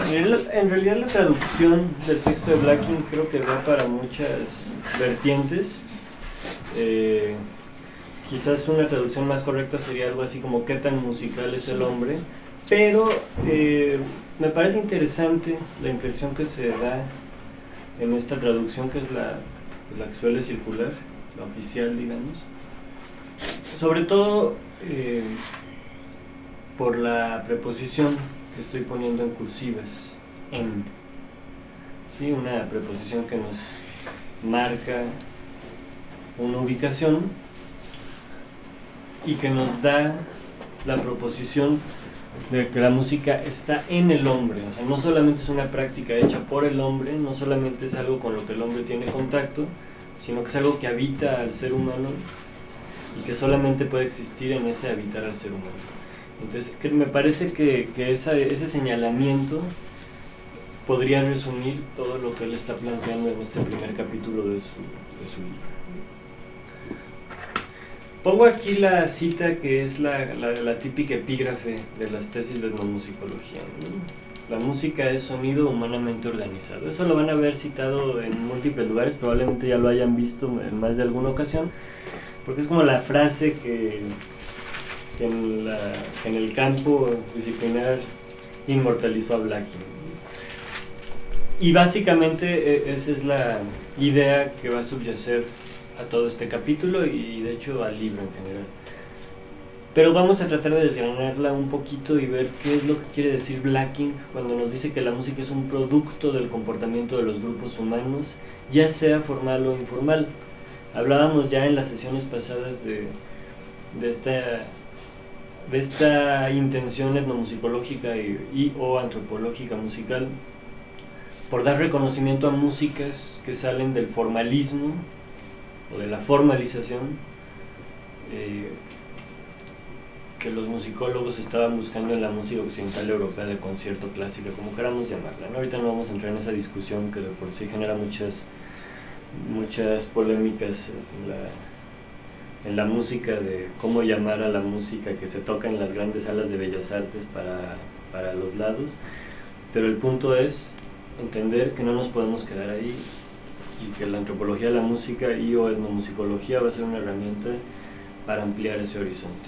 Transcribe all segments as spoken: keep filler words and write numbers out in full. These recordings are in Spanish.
En, en realidad la traducción del texto de Blacking creo que da para muchas vertientes. Eh, quizás una traducción más correcta sería algo así como ¿qué tan musical es el hombre? Pero eh, me parece interesante la inflexión que se da en esta traducción, que es la, la que suele circular, la oficial, digamos. Sobre todo eh, por la preposición que estoy poniendo en cursivas, en. Sí, una preposición que nos marca una ubicación y que nos da la proposición de que la música está en el hombre. O sea, no solamente es una práctica hecha por el hombre, no solamente es algo con lo que el hombre tiene contacto, sino que es algo que habita al ser humano y que solamente puede existir en ese habitar al ser humano. Entonces, que me parece que, que esa, ese señalamiento podría resumir todo lo que él está planteando en este primer capítulo de su, de su libro. Pongo aquí la cita que es la, la, la típica epígrafe de las tesis de etnomusicología, ¿no? La música es sonido humanamente organizado. Eso lo van a ver citado en múltiples lugares, probablemente ya lo hayan visto en más de alguna ocasión, porque es como la frase que, que en, la, en el campo disciplinar inmortalizó a Blacking. Y básicamente esa es la idea que va a subyacer a todo este capítulo y de hecho al libro en general. Pero vamos a tratar de desgranarla un poquito y ver qué es lo que quiere decir Blacking cuando nos dice que la música es un producto del comportamiento de los grupos humanos, ya sea formal o informal. Hablábamos ya en las sesiones pasadas de, de, esta, de esta intención etnomusicológica y, y o antropológica musical por dar reconocimiento a músicas que salen del formalismo o de la formalización eh, que los musicólogos estaban buscando en la música occidental europea de concierto clásica, como queramos llamarla, ¿no? Ahorita no vamos a entrar en esa discusión que de por sí genera muchas muchas polémicas en la, en la música, de cómo llamar a la música que se toca en las grandes salas de bellas artes para, para los lados, pero el punto es entender que no nos podemos quedar ahí y que la antropología de la música y o etnomusicología va a ser una herramienta para ampliar ese horizonte.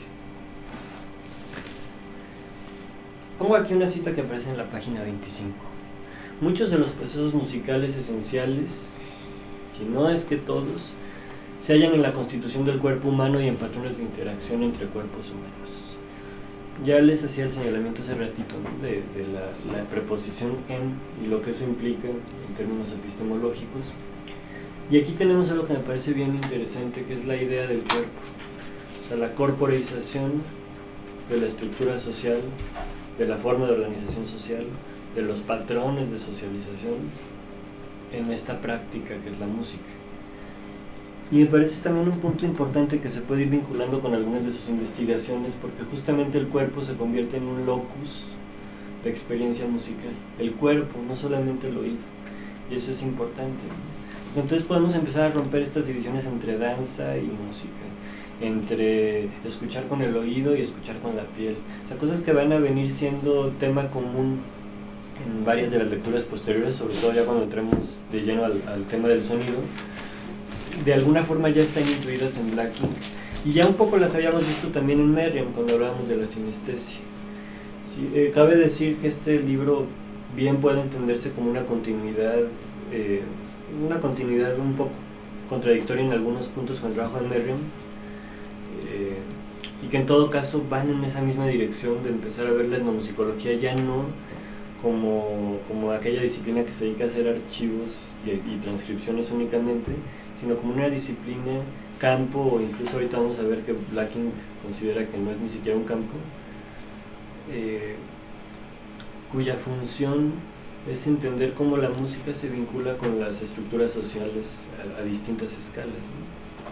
Pongo aquí una cita que aparece en la página veinticinco. Muchos de los procesos musicales esenciales, si no es que todos, se hallan en la constitución del cuerpo humano y en patrones de interacción entre cuerpos humanos. Ya les hacía el señalamiento hace ratito, ¿no? de, de la, la preposición en y lo que eso implica en términos epistemológicos. Y aquí tenemos algo que me parece bien interesante, que es la idea del cuerpo. O sea, la corporeización de la estructura social, de la forma de organización social, de los patrones de socialización en esta práctica que es la música. Y me parece también un punto importante que se puede ir vinculando con algunas de sus investigaciones, porque justamente el cuerpo se convierte en un locus de experiencia musical. El cuerpo, no solamente el oído. Y eso es importante, ¿no? Entonces podemos empezar a romper estas divisiones entre danza y música, entre escuchar con el oído y escuchar con la piel. O sea, cosas que van a venir siendo tema común en varias de las lecturas posteriores, sobre todo ya cuando entremos de lleno al, al tema del sonido. De alguna forma ya están incluidas en Blacking, y ya un poco las habíamos visto también en Merriam cuando hablábamos de la sinestesia. Sí, eh, cabe decir que este libro bien puede entenderse como una continuidad, eh, una continuidad un poco contradictoria en algunos puntos con el trabajo de Merriam, eh, y que en todo caso van en esa misma dirección de empezar a ver la etnomusicología ya no como, como aquella disciplina que se dedica a hacer archivos y, y transcripciones únicamente, sino como una disciplina, campo, o incluso ahorita vamos a ver que Blacking considera que no es ni siquiera un campo, eh, cuya función es entender cómo la música se vincula con las estructuras sociales a, a distintas escalas, ¿no?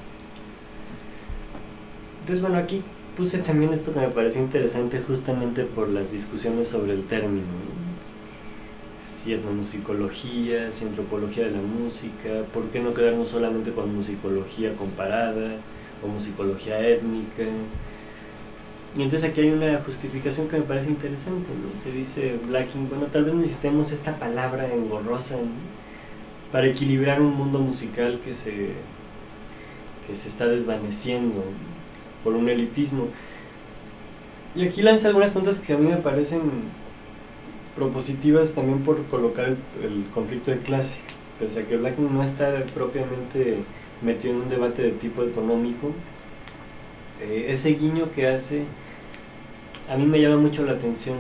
Entonces, bueno, aquí puse también esto que me pareció interesante justamente por las discusiones sobre el término, ¿no? Si etnomusicología, si antropología de la música, ¿por qué no quedarnos solamente con musicología comparada o musicología étnica? Y entonces aquí hay una justificación que me parece interesante, ¿no? Que dice Blacking, bueno, tal vez necesitemos esta palabra engorrosa, ¿no? Para equilibrar un mundo musical que se, que se está desvaneciendo por un elitismo. Y aquí lanza algunas puntos que a mí me parecen propositivas también por colocar el, el conflicto de clase. Pese a que Blacking no está propiamente metido en un debate de tipo económico, eh, ese guiño que hace a mí me llama mucho la atención,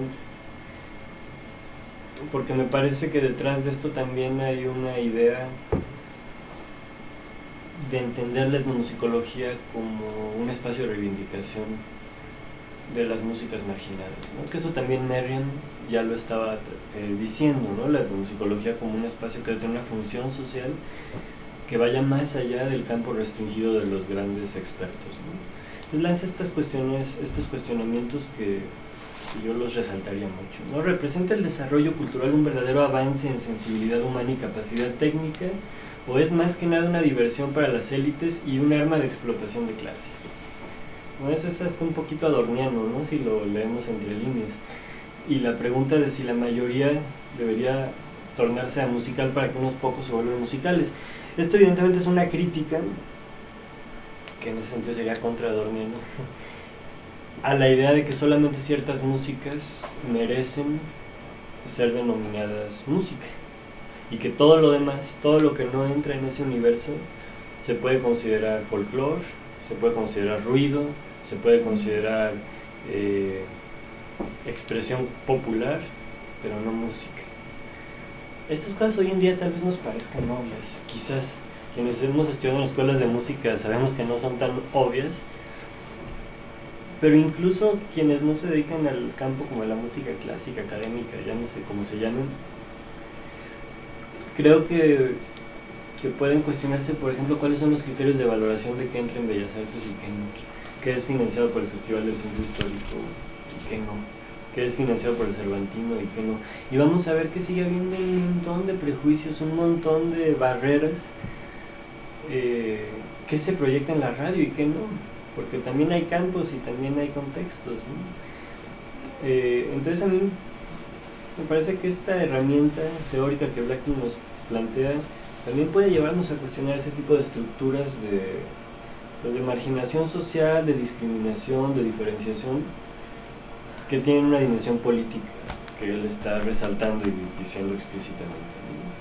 porque me parece que detrás de esto también hay una idea de entender la etnomusicología como un espacio de reivindicación de las músicas marginadas, ¿no? Que eso también Merriam ya lo estaba eh, diciendo, ¿no? La etnomusicología como un espacio que tiene una función social que vaya más allá del campo restringido de los grandes expertos, ¿no? Entonces lanza estas cuestiones, estos cuestionamientos que yo los resaltaría mucho, ¿no? ¿Representa el desarrollo cultural un verdadero avance en sensibilidad humana y capacidad técnica, o es más que nada una diversión para las élites y un arma de explotación de clase? Bueno, eso es hasta un poquito adorniano, ¿no? Si lo leemos entre líneas. Y la pregunta de si la mayoría debería tornarse a musical para que unos pocos se vuelvan musicales. Esto evidentemente es una crítica, que en ese sentido sería contra adorniano, a la idea de que solamente ciertas músicas merecen ser denominadas música, y que todo lo demás, todo lo que no entra en ese universo, se puede considerar folclore, se puede considerar ruido, se puede considerar eh, expresión popular, pero no música. Estas cosas hoy en día tal vez nos parezcan obvias, quizás quienes hemos estudiado en escuelas de música sabemos que no son tan obvias, pero incluso quienes no se dedican al campo como la música clásica, académica, ya no sé cómo se llamen, creo que, que pueden cuestionarse, por ejemplo, cuáles son los criterios de valoración de que entra en Bellas Artes y que no, qué es financiado por el Festival del Centro Histórico y qué no, qué es financiado por el Cervantino y qué no. Y vamos a ver que sigue habiendo un montón de prejuicios, un montón de barreras eh, que se proyectan en la radio y qué no, porque también hay campos y también hay contextos, ¿no? Eh, entonces a mí me parece que esta herramienta teórica que Blacking nos plantea también puede llevarnos a cuestionar ese tipo de estructuras de, pues de marginación social, de discriminación, de diferenciación, que tienen una dimensión política que él está resaltando y diciendo explícitamente.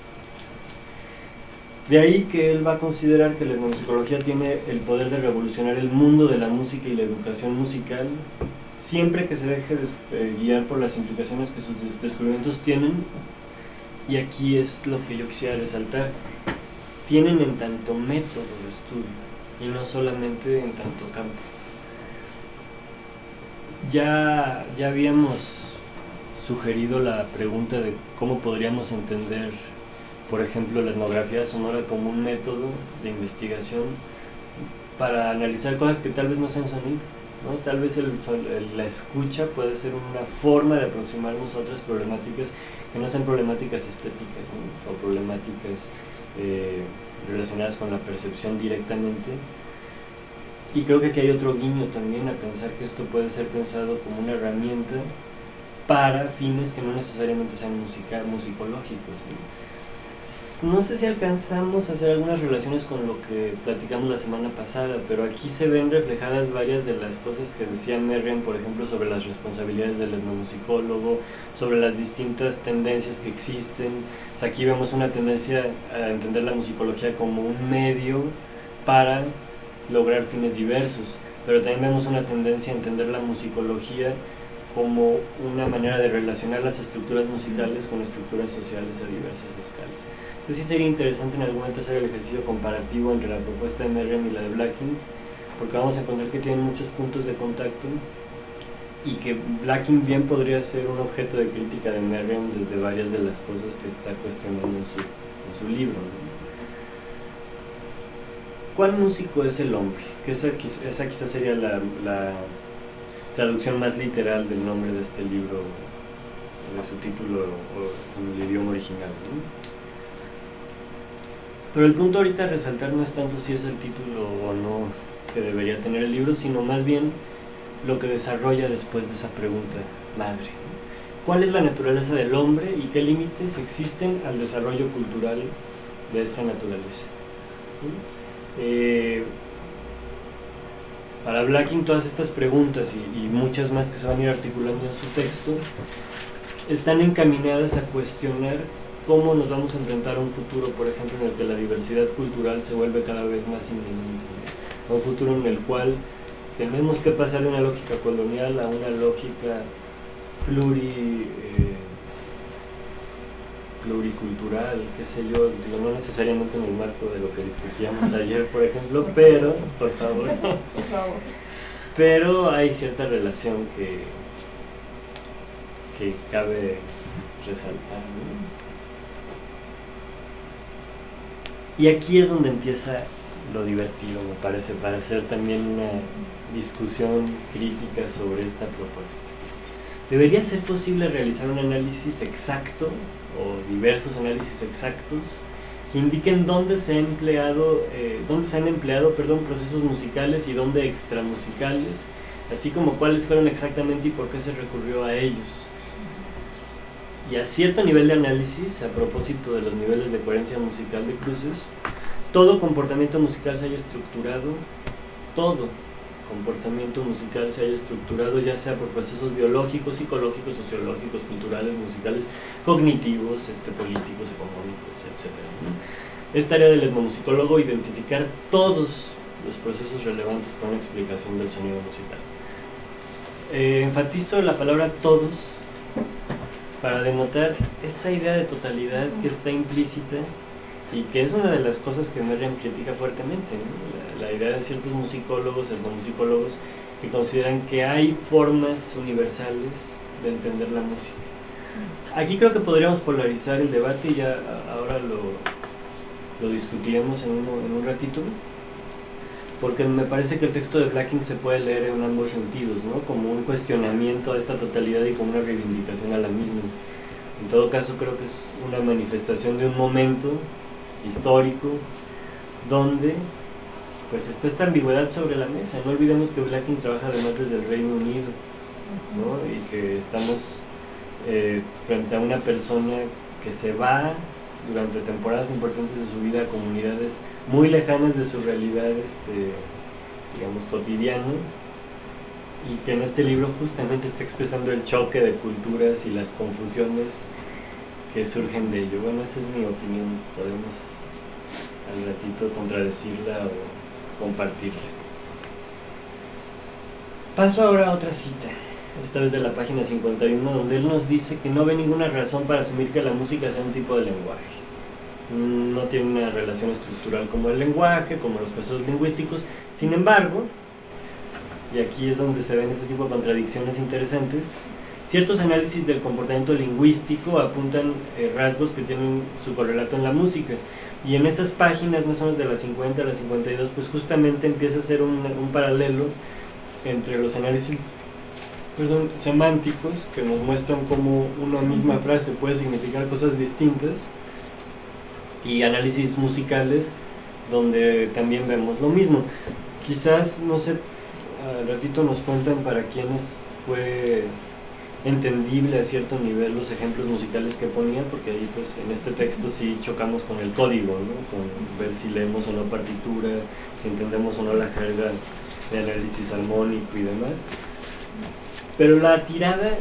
De ahí que él va a considerar que la etnomusicología tiene el poder de revolucionar el mundo de la música y la educación musical, siempre que se deje de, eh, guiar por las implicaciones que sus descubrimientos tienen. Y aquí es lo que yo quisiera resaltar: tienen en tanto método de estudio y no solamente en tanto campo. Ya, ya habíamos sugerido la pregunta de cómo podríamos entender, por ejemplo, la etnografía sonora como un método de investigación para analizar cosas que tal vez no sean sonido, ¿no? Tal vez el, el, la escucha puede ser una forma de aproximarnos a otras problemáticas que no sean problemáticas estéticas, ¿no? O problemáticas eh, relacionadas con la percepción directamente. Y creo que aquí hay otro guiño también a pensar que esto puede ser pensado como una herramienta para fines que no necesariamente sean musical, musicológicos, ¿no? No sé si alcanzamos a hacer algunas relaciones con lo que platicamos la semana pasada, pero aquí se ven reflejadas varias de las cosas que decía Merriam, por ejemplo, sobre las responsabilidades del etnomusicólogo, sobre las distintas tendencias que existen. O sea, aquí vemos una tendencia a entender la musicología como un medio para lograr fines diversos, pero también vemos una tendencia a entender la musicología como una manera de relacionar las estructuras musicales con estructuras sociales a diversas escalas. Entonces sí sería interesante en algún momento hacer el ejercicio comparativo entre la propuesta de Merriam y la de Blacking, porque vamos a encontrar que tienen muchos puntos de contacto y que Blacking bien podría ser un objeto de crítica de Merriam desde varias de las cosas que está cuestionando en su, en su libro, ¿no? ¿Cuál músico es el hombre? Que esa, esa quizás sería la, la traducción más literal del nombre de este libro, de su título o en el idioma original, ¿no? Pero el punto ahorita a resaltar no es tanto si es el título o no que debería tener el libro, sino más bien lo que desarrolla después de esa pregunta madre. ¿Cuál es la naturaleza del hombre y qué límites existen al desarrollo cultural de esta naturaleza? Eh, para Blacking todas estas preguntas y, y muchas más que se van a ir articulando en su texto están encaminadas a cuestionar cómo nos vamos a enfrentar a un futuro, por ejemplo, en el que la diversidad cultural se vuelve cada vez más inminente, ¿no? Un futuro en el cual tenemos que pasar de una lógica colonial a una lógica pluri, eh, pluricultural, qué sé yo, digo, no necesariamente en el marco de lo que discutíamos ayer, por ejemplo, pero, por favor, por favor. Pero hay cierta relación que, que cabe resaltar, ¿no? Y aquí es donde empieza lo divertido, me parece, para hacer también una discusión crítica sobre esta propuesta. ¿Debería ser posible realizar un análisis exacto o diversos análisis exactos que indiquen dónde se ha empleado, eh, dónde se han empleado, perdón, procesos musicales y dónde extramusicales, así como cuáles fueron exactamente y por qué se recurrió a ellos? Y a cierto nivel de análisis, a propósito de los niveles de coherencia musical de Cruces, todo comportamiento musical se haya estructurado, todo comportamiento musical se haya estructurado ya sea por procesos biológicos, psicológicos, sociológicos, culturales, musicales, cognitivos, este, políticos, económicos, etcétera, ¿no? Es tarea del etnomusicólogo identificar todos los procesos relevantes para una explicación del sonido musical. Eh, enfatizo la palabra todos para denotar esta idea de totalidad que está implícita y que es una de las cosas que Merriam critica fuertemente, ¿no? la, la idea de ciertos musicólogos, etnomusicólogos, que consideran que hay formas universales de entender la música. Aquí creo que podríamos polarizar el debate y ya ahora lo, lo discutiremos en un, en un ratito, porque me parece que el texto de Blacking se puede leer en ambos sentidos, ¿no? Como un cuestionamiento a esta totalidad y como una reivindicación a la misma. En todo caso creo que es una manifestación de un momento histórico donde pues está esta ambigüedad sobre la mesa. No olvidemos que Blacking trabaja además desde el Reino Unido, ¿no? Y que estamos eh, frente a una persona que se va durante temporadas importantes de su vida a comunidades muy lejanas de su realidad, este, digamos, cotidiana, y que en este libro justamente está expresando el choque de culturas y las confusiones que surgen de ello. Bueno, esa es mi opinión, podemos al ratito contradecirla o compartirla. Paso ahora a otra cita, esta vez de la página cincuenta y uno, donde él nos dice que no ve ninguna razón para asumir que la música sea un tipo de lenguaje. No tiene una relación estructural como el lenguaje, como los procesos lingüísticos. Sin embargo, y aquí es donde se ven este tipo de contradicciones interesantes, ciertos análisis del comportamiento lingüístico apuntan eh, rasgos que tienen su correlato en la música. Y en esas páginas, más o menos de las cincuenta a las cincuenta y dos, pues justamente empieza a ser un, un paralelo entre los análisis perdón, semánticos, que nos muestran cómo una misma frase puede significar cosas distintas, y análisis musicales, donde también vemos lo mismo. Quizás, no sé, al ratito nos cuentan para quienes fue entendible a cierto nivel los ejemplos musicales que ponía, porque ahí pues en este texto sí chocamos con el código, ¿no? Con ver si leemos o no partitura, si entendemos o no la jerga de análisis armónico y demás. Pero la tirada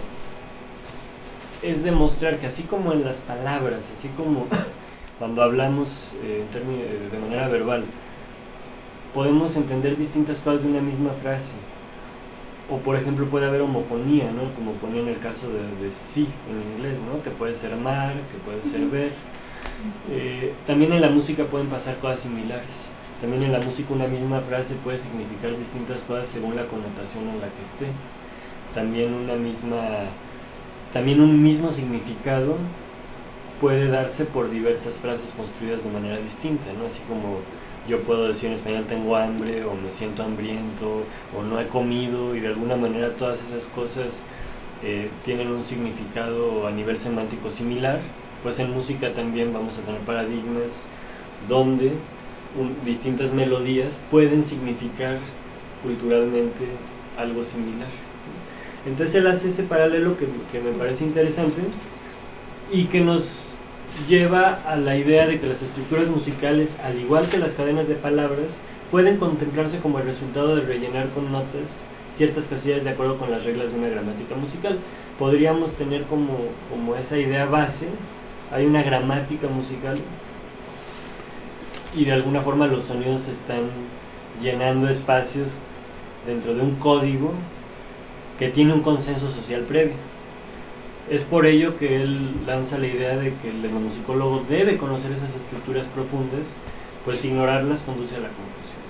es demostrar que así como en las palabras, así como cuando hablamos eh, en términos, eh, de manera verbal, podemos entender distintas cosas de una misma frase. O por ejemplo puede haber homofonía, ¿no? Como ponía en el caso de, de sí en inglés, ¿no? Que puede ser amar, que puede ser ver. Eh, también en la música pueden pasar cosas similares. También en la música una misma frase puede significar distintas cosas según la connotación en la que esté. También una misma, también un mismo significado puede darse por diversas frases construidas de manera distinta, ¿no? Así como yo puedo decir en español tengo hambre, o me siento hambriento, o no he comido, y de alguna manera todas esas cosas eh, tienen un significado a nivel semántico similar. Pues en música también vamos a tener paradigmas donde un, distintas melodías pueden significar culturalmente algo similar. Entonces él hace ese paralelo que, que me parece interesante y que nos lleva a la idea de que las estructuras musicales, al igual que las cadenas de palabras, pueden contemplarse como el resultado de rellenar con notas ciertas casillas de acuerdo con las reglas de una gramática musical. Podríamos tener como, como esa idea base, hay una gramática musical y de alguna forma los sonidos están llenando espacios dentro de un código que tiene un consenso social previo. Es por ello que él lanza la idea de que el etnomusicólogo debe conocer esas estructuras profundas, pues ignorarlas conduce a la confusión.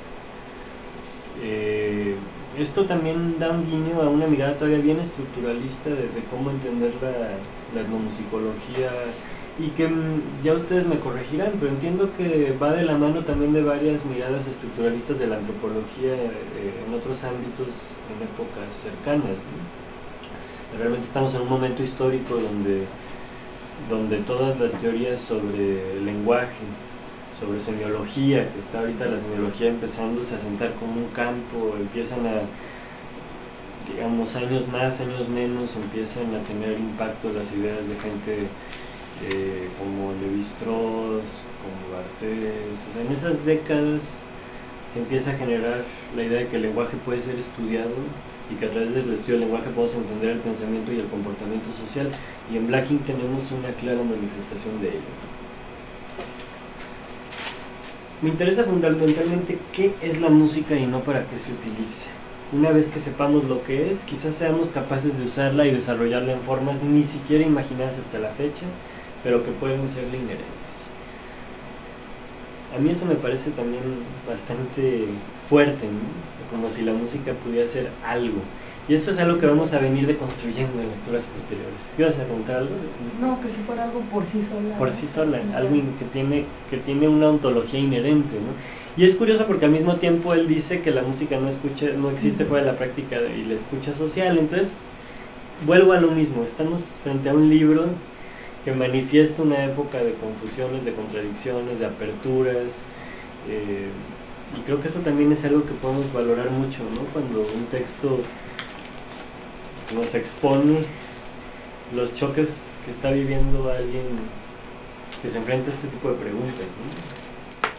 Eh, esto también da un guiño a una mirada todavía bien estructuralista de, de cómo entender la, la etnomusicología, y que ya ustedes me corregirán, pero entiendo que va de la mano también de varias miradas estructuralistas de la antropología eh, en otros ámbitos en épocas cercanas, ¿no? Realmente estamos en un momento histórico donde, donde todas las teorías sobre el lenguaje, sobre semiología, que está ahorita la semiología empezándose a sentar como un campo, empiezan a, digamos, años más, años menos, empiezan a tener impacto las ideas de gente eh, como Lévi-Strauss, como Barthes. O sea, en esas décadas se empieza a generar la idea de que el lenguaje puede ser estudiado y que a través del estudio del lenguaje podemos entender el pensamiento y el comportamiento social, y en Blacking tenemos una clara manifestación de ello. Me interesa fundamentalmente qué es la música y no para qué se utiliza. Una vez que sepamos lo que es, quizás seamos capaces de usarla y desarrollarla en formas ni siquiera imaginadas hasta la fecha, pero que pueden serle inherentes. A mí eso me parece también bastante fuerte, ¿no? Como si la música pudiera ser algo. Y eso es algo que vamos a venir deconstruyendo en lecturas posteriores. ¿Ibas a contar algo? No, que si fuera algo por sí sola. Por sí sola, sí, algo que tiene, que tiene una ontología inherente, ¿no? Y es curioso porque al mismo tiempo él dice que la música no, escucha, no existe fuera de la práctica y la escucha social. Entonces, vuelvo a lo mismo. Estamos frente a un libro que manifiesta una época de confusiones, de contradicciones, de aperturas, eh, y creo que eso también es algo que podemos valorar mucho, ¿no? Cuando un texto nos expone los choques que está viviendo alguien que se enfrenta a este tipo de preguntas, ¿no?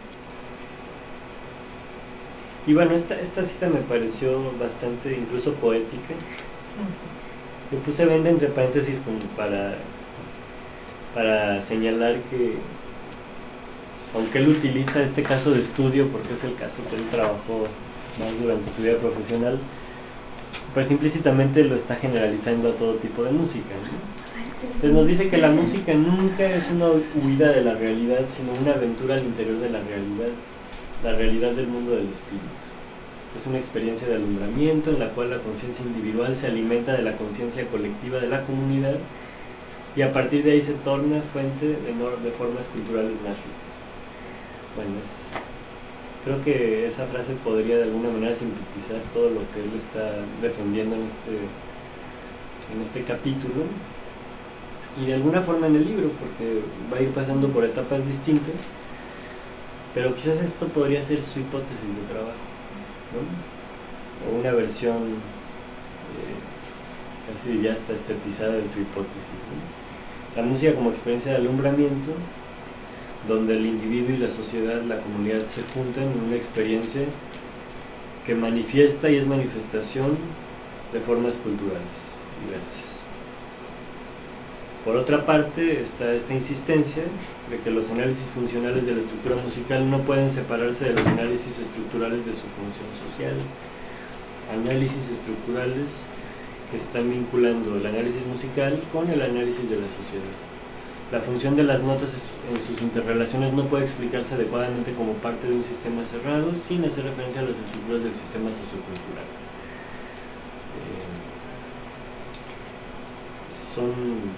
Y bueno, esta, esta cita me pareció bastante incluso poética. Le puse venda entre paréntesis como para, para señalar que aunque él utiliza este caso de estudio porque es el caso que él trabajó más durante su vida profesional, pues implícitamente lo está generalizando a todo tipo de música, ¿no? Entonces nos dice que la música nunca es una huida de la realidad, sino una aventura al interior de la realidad, la realidad del mundo del espíritu. Es una experiencia de alumbramiento en la cual la conciencia individual se alimenta de la conciencia colectiva de la comunidad y a partir de ahí se torna fuente de, no, de formas culturales más ricas. Bueno, es, creo que esa frase podría de alguna manera sintetizar todo lo que él está defendiendo en este, en este capítulo y de alguna forma en el libro, porque va a ir pasando por etapas distintas, pero quizás esto podría ser su hipótesis de trabajo, ¿no? O una versión eh, casi ya hasta estetizada de su hipótesis, ¿no? La música como experiencia de alumbramiento, donde el individuo y la sociedad, la comunidad se juntan en una experiencia que manifiesta y es manifestación de formas culturales diversas. Por otra parte está esta insistencia de que los análisis funcionales de la estructura musical no pueden separarse de los análisis estructurales de su función social. Análisis estructurales que están vinculando el análisis musical con el análisis de la sociedad. La función de las notas en sus interrelaciones no puede explicarse adecuadamente como parte de un sistema cerrado sin hacer referencia a las estructuras del sistema sociocultural. Eh, son,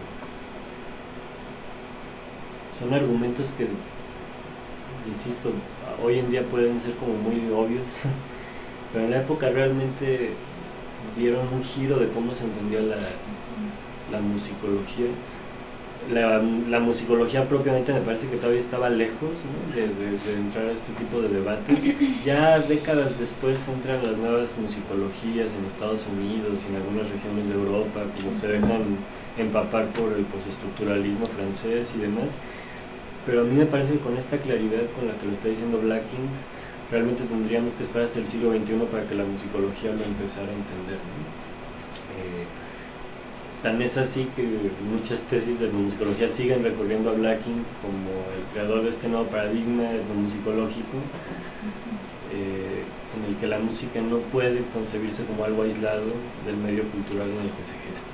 son argumentos que, insisto, hoy en día pueden ser como muy obvios, pero en la época realmente dieron un giro de cómo se entendía la, la musicología la, la musicología propiamente me parece que todavía estaba lejos, ¿no? de, de, de entrar a este tipo de debates. Ya décadas después entran las nuevas musicologías en Estados Unidos y en algunas regiones de Europa, como se dejan empapar por el postestructuralismo francés y demás. Pero a mí me parece que con esta claridad con la que lo está diciendo Blacking, realmente tendríamos que esperar hasta el siglo veintiuno para que la musicología lo empezara a entender, ¿no? Eh, tan es así que muchas tesis de etnomusicología siguen recurriendo a Blacking como el creador de este nuevo paradigma etnomusicológico, eh, en el que la música no puede concebirse como algo aislado del medio cultural en el que se gesta.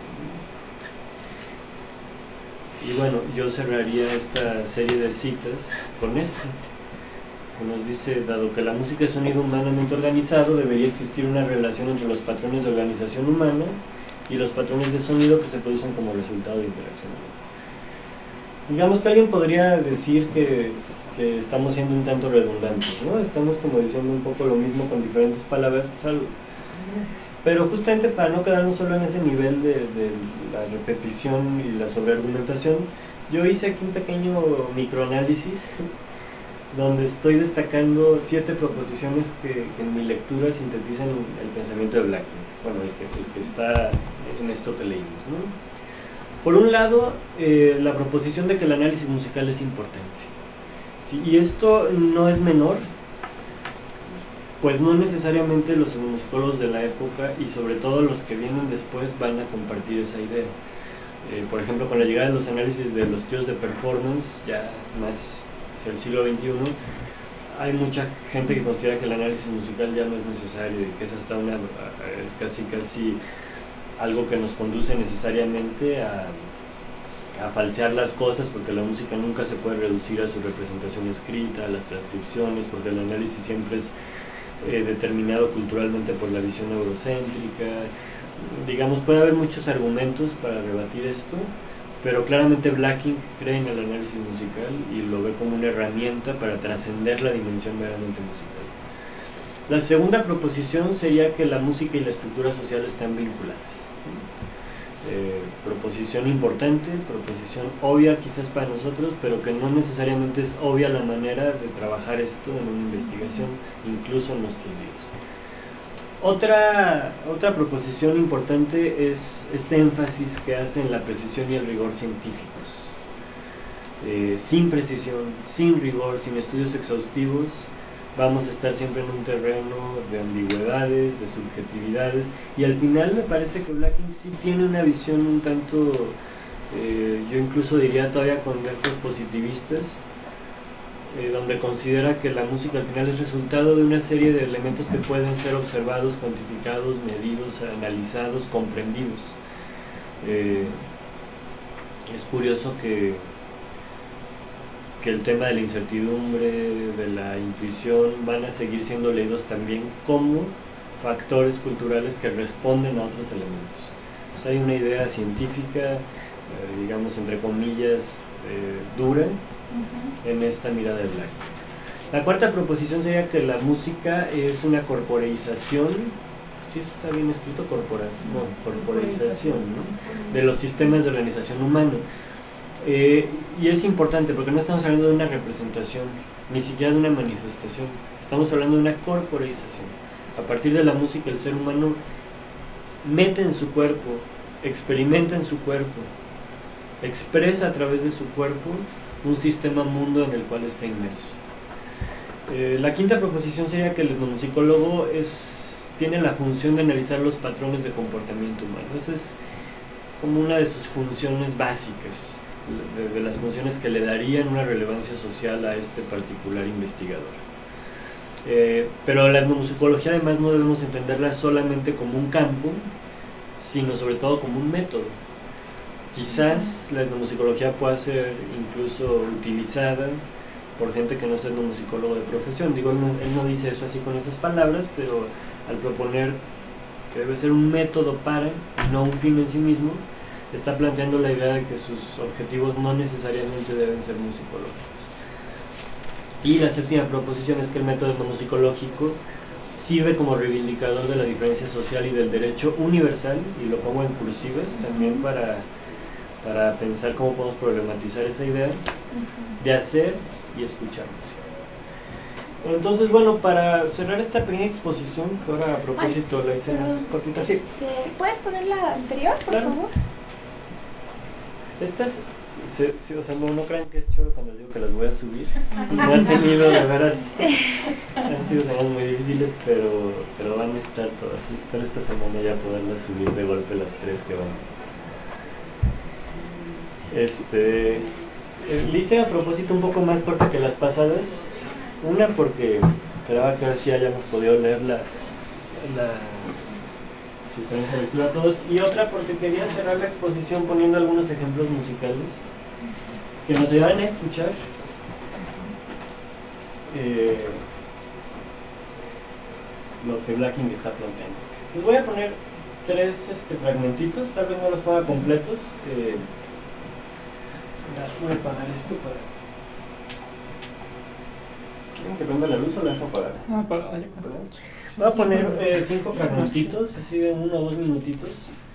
Y bueno, yo cerraría esta serie de citas con esta, que nos dice: dado que la música es sonido humanamente organizado, debería existir una relación entre los patrones de organización humana y los patrones de sonido que se producen como resultado de interacción humana. Digamos que alguien podría decir que, que estamos siendo un tanto redundantes, ¿no? Estamos como diciendo un poco lo mismo con diferentes palabras, salvo. Pero justamente para no quedarnos solo en ese nivel de, de la repetición y la sobreargumentación, yo hice aquí un pequeño microanálisis donde estoy destacando siete proposiciones que, que en mi lectura sintetizan el pensamiento de Blacking, bueno, el que, el que está en esto que leímos, ¿no? Por un lado, eh, la proposición de que el análisis musical es importante, ¿sí? Y esto no es menor, pues no necesariamente los etnomusicólogos de la época y sobre todo los que vienen después van a compartir esa idea. Eh, por ejemplo, con la llegada de los análisis de los estudios de performance, ya más hacia el siglo veintiuno, hay mucha gente que considera que el análisis musical ya no es necesario y que es hasta una, es casi casi algo que nos conduce necesariamente a, a falsear las cosas, porque la música nunca se puede reducir a su representación escrita, a las transcripciones, porque el análisis siempre es Eh, determinado culturalmente por la visión eurocéntrica. Digamos, puede haber muchos argumentos para rebatir esto, pero claramente Blacking cree en el análisis musical y lo ve como una herramienta para trascender la dimensión meramente musical. La segunda proposición sería que la música y la estructura social están vinculadas. Eh, proposición importante, proposición obvia quizás para nosotros, pero que no necesariamente es obvia la manera de trabajar esto en una investigación, incluso en nuestros días. Otra, otra proposición importante es este énfasis que hace en la precisión y el rigor científicos. Eh, sin precisión, sin rigor, sin estudios exhaustivos, vamos a estar siempre en un terreno de ambigüedades, de subjetividades, y al final me parece que Blacking sí tiene una visión un tanto, eh, yo incluso diría todavía con rasgos positivistas, eh, donde considera que la música al final es resultado de una serie de elementos que pueden ser observados, cuantificados, medidos, analizados, comprendidos. Eh, es curioso que que el tema de la incertidumbre, de la intuición, van a seguir siendo leídos también como factores culturales que responden a otros elementos. Entonces hay una idea científica, eh, digamos entre comillas, eh, dura, uh-huh. en esta mirada de Blacking. La cuarta proposición sería que la música es una corporeización, ¿sí está bien escrito? Corporación, no, corporeización, ¿no? De los sistemas de organización humana. Eh, y es importante porque no estamos hablando de una representación, ni siquiera de una manifestación, estamos hablando de una corporeización. A partir de la música el ser humano mete en su cuerpo, experimenta en su cuerpo, expresa a través de su cuerpo un sistema mundo en el cual está inmerso. Eh, la quinta proposición sería que el etnomusicólogo es, tiene la función de analizar los patrones de comportamiento humano. Esa es como una de sus funciones básicas. De, de las funciones que le darían una relevancia social a este particular investigador. Eh, pero la etnomusicología además no debemos entenderla solamente como un campo, sino sobre todo como un método. Quizás la etnomusicología pueda ser incluso utilizada por gente que no es etnomusicólogo de profesión. Digo, él no, él no dice eso así con esas palabras, pero al proponer que debe ser un método para, y no un fin en sí mismo, está planteando la idea de que sus objetivos no necesariamente deben ser musicológicos. Y la séptima proposición es que el método etnomusicológico sirve como reivindicador de la diferencia social y del derecho universal, y lo pongo en cursivas también para, para pensar cómo podemos problematizar esa idea de hacer y escuchar música. Entonces, bueno, para cerrar esta pequeña exposición, que ahora a propósito la hice más cortita, sí. Este, ¿puedes poner la anterior, por Claro. favor? Estas, se, se, o sea, no, no crean que es choro cuando digo que las voy a subir. No han tenido, de veras, han sido semanas muy difíciles, pero, pero van a estar todas. Espero esta semana ya poderlas subir de golpe las tres que van. Este, le hice a propósito un poco más corta que las pasadas. Una porque esperaba que ahora sí hayamos podido leer la, la sugerencia de lectura a todos, y otra porque quería cerrar la exposición poniendo algunos ejemplos musicales que nos ayudan a escuchar eh, lo que Blacking está planteando. Les voy a poner tres este, fragmentitos, tal vez no los ponga completos. Eh, voy a apagar esto para... ¿Quieren que prenda la luz o la dejo apagada? Ah, apagada, ya. Voy a poner eh, cinco fragmentitos, así de uno o dos minutitos,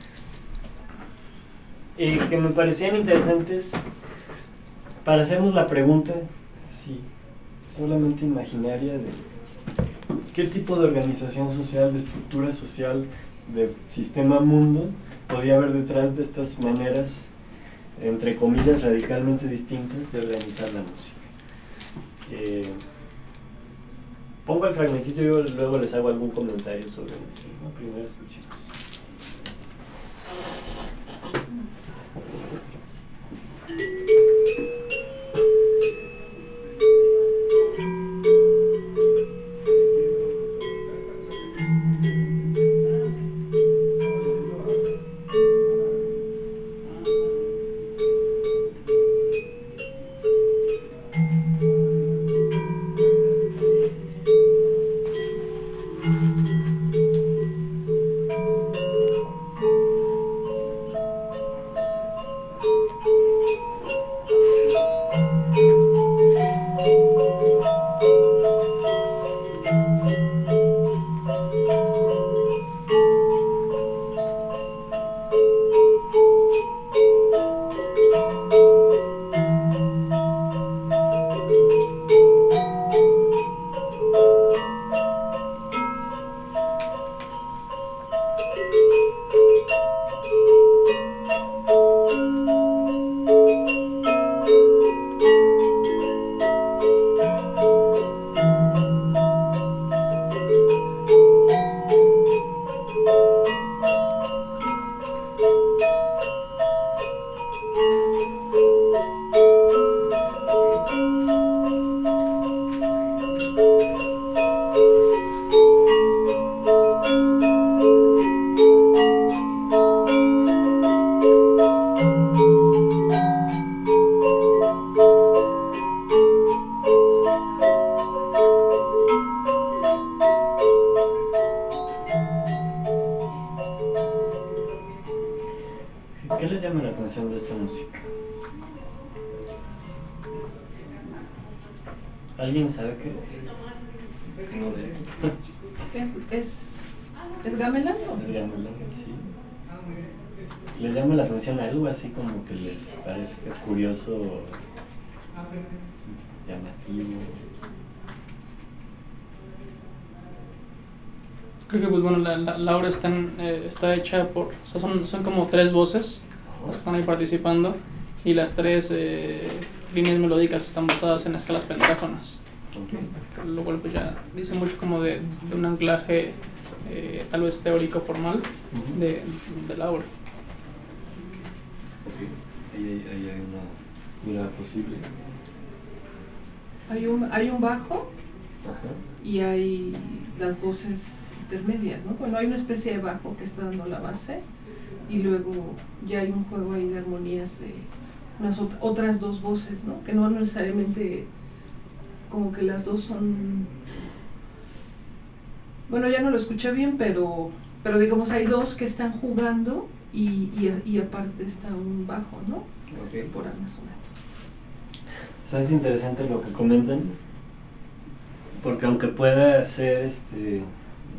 eh, que me parecían interesantes para hacernos la pregunta, así, solamente imaginaria, de qué tipo de organización social, de estructura social, de sistema mundo podía haber detrás de estas maneras, entre comillas, radicalmente distintas de organizar la música. Eh, Pongo el fragmentito y luego les hago algún comentario sobre el ¿no? Primero escuchemos. ¿Qué les llama la atención de esta música? ¿Alguien sabe qué es? No de... ¿Es, es, es gamelan? Es gamelan, sí. ¿Les llama la atención algo así como que les parezca curioso, llamativo? Creo que pues bueno, la, la, la obra está, en, eh, está hecha por, o sea, son, son como tres voces las que están ahí participando, y las tres eh, líneas melódicas están basadas en escalas pentáfonas. Okay. Lo cual pues ya dice mucho como de, de un anclaje eh, tal vez teórico formal uh-huh. de, de la obra. Ok, ahí, ahí hay una mirada posible. Hay un, hay un bajo. Ajá. Y hay las voces intermedias, ¿no? Bueno, hay una especie de bajo que está dando la base, y luego ya hay un juego ahí de armonías de unas ot- otras dos voces, ¿no? Que no necesariamente como que las dos son... Bueno, ya no lo escuché bien, pero, pero digamos hay dos que están jugando y, y, y aparte está un bajo, ¿no? Okay. Por ahí más o menos. O sea, es interesante lo que comentan, porque aunque pueda ser, este,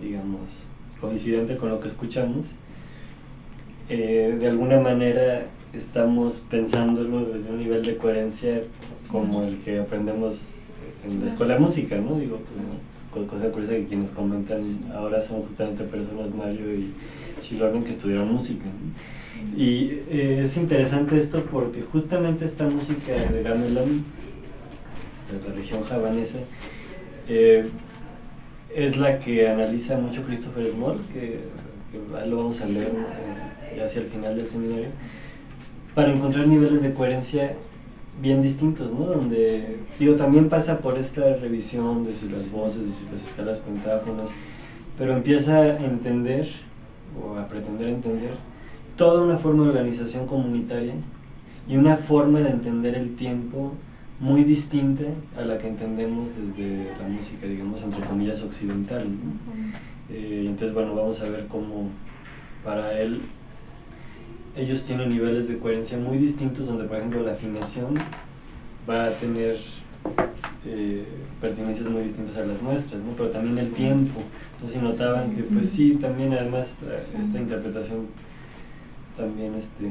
digamos, coincidente con lo que escuchamos, eh, de alguna manera estamos pensándolo desde un nivel de coherencia como el que aprendemos en la escuela de música, ¿no? Digo, pues, cosa curiosa que quienes comentan ahora son justamente personas, Mario y Shilornen, que estudiaron música, ¿no? Y eh, es interesante esto porque justamente esta música de gamelan, de la región javanesa, eh, es la que analiza mucho Christopher Small, que, que lo vamos a leer eh, hacia el final del seminario, para encontrar niveles de coherencia bien distintos, ¿no? Donde, digo, también pasa por esta revisión de si las voces, de si las escalas pentáfonas, pero empieza a entender, o a pretender entender, toda una forma de organización comunitaria y una forma de entender el tiempo muy distinta a la que entendemos desde la música, digamos, entre comillas, occidental, ¿no? Eh, entonces, bueno, vamos a ver cómo para él ellos tienen niveles de coherencia muy distintos, donde por ejemplo la afinación va a tener eh, pertinencias muy distintas a las nuestras, ¿no? Pero también el tiempo. Entonces, si notaban que pues sí, también además esta interpretación también este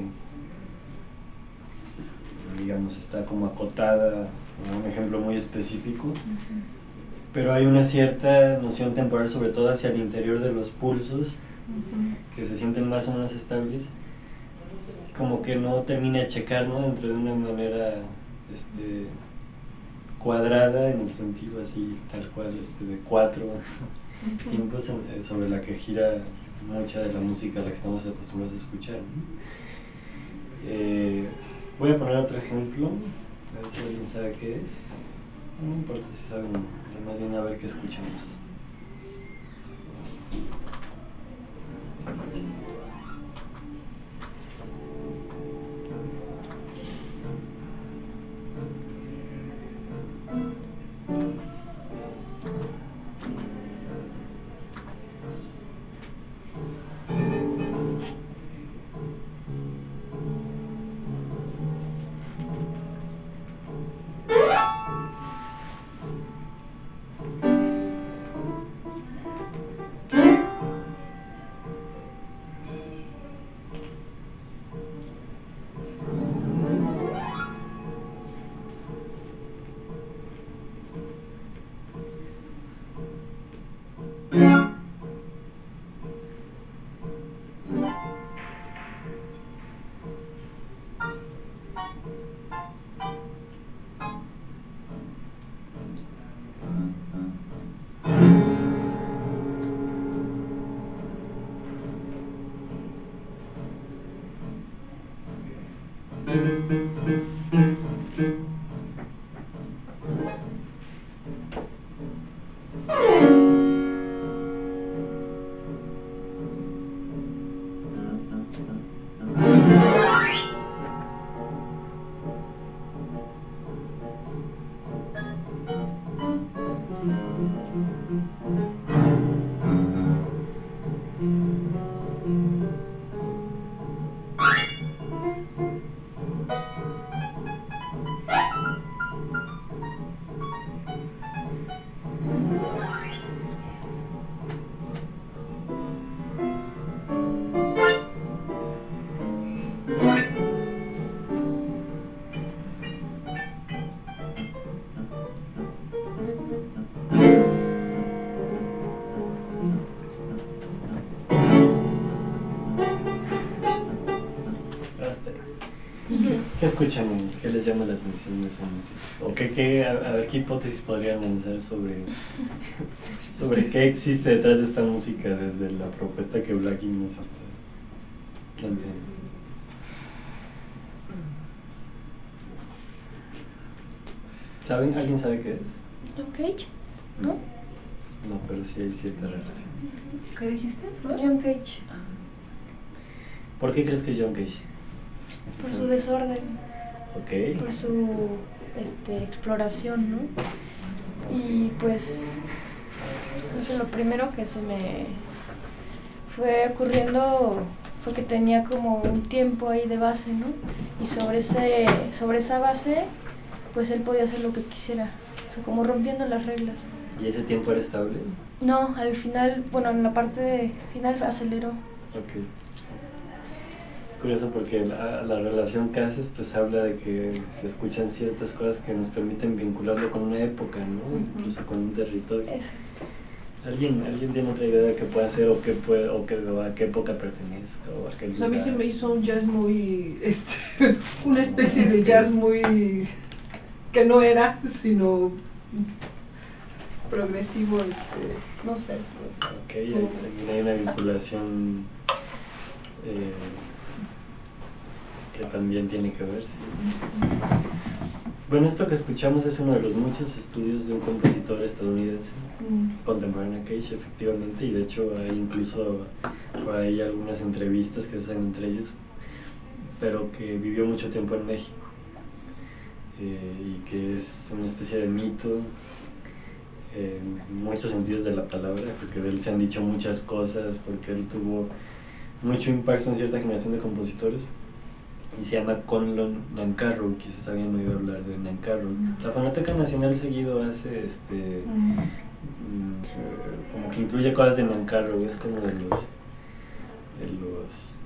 digamos está como acotada a un ejemplo muy específico, pero hay una cierta noción temporal, sobre todo hacia el interior de los pulsos, que se sienten más o menos estables, como que no termina de checar, ¿no? Dentro de una manera este, cuadrada, en el sentido así, tal cual, este, de cuatro tiempos en, sobre la que gira mucha de la música a la que estamos acostumbrados a escuchar, ¿no? Eh, voy a poner otro ejemplo, a ver si alguien sabe qué es. No importa si saben, más bien a ver qué escuchamos. ¿Qué escuchan? ¿Qué les llama la atención de esa música? ¿O qué, qué, a, a ver, qué hipótesis podrían lanzar sobre, sobre qué existe detrás de esta música desde la propuesta que Blackie nos está planteando? ¿Saben? ¿Alguien sabe qué es? John Cage, ¿no? No, pero sí hay cierta relación. ¿Qué dijiste? John Cage. ¿Por qué crees que es John Cage? Por su desorden. Ok. Por su este, exploración, ¿no? Y pues, no sé, lo primero que se me fue ocurriendo fue que tenía como un tiempo ahí de base, ¿no? Y sobre, ese, sobre esa base, pues él podía hacer lo que quisiera, o sea, como rompiendo las reglas. ¿Y ese tiempo era estable? No, al final, bueno, en la parte de final aceleró. Ok. curioso porque la, la relación que haces pues habla de que se escuchan ciertas cosas que nos permiten vincularlo con una época, ¿no? Uh-huh. Incluso con un territorio. Exacto. ¿Alguien, ¿Alguien tiene otra idea de qué puede hacer o, qué puede, o, qué, o a qué época pertenezca? O a, qué pues a mí se me hizo un jazz muy, este, una especie de jazz muy, que no era, sino progresivo, este, no sé. Ok, hay, hay una vinculación eh, que también tiene que ver, ¿sí? Bueno, esto que escuchamos es uno de los muchos estudios de un compositor estadounidense, mm. contemporáneo a Cage, efectivamente, y de hecho hay incluso por ahí algunas entrevistas que se hacen entre ellos, pero que vivió mucho tiempo en México, eh, y que es una especie de mito en muchos sentidos de la palabra, porque de él se han dicho muchas cosas, porque él tuvo mucho impacto en cierta generación de compositores, y se llama Conlon Nancarrow, quizás habían oído hablar de Nancarrow. La Fonoteca Nacional seguido hace este mm. Mm, como que incluye cosas de Nancarrow, es como de los de los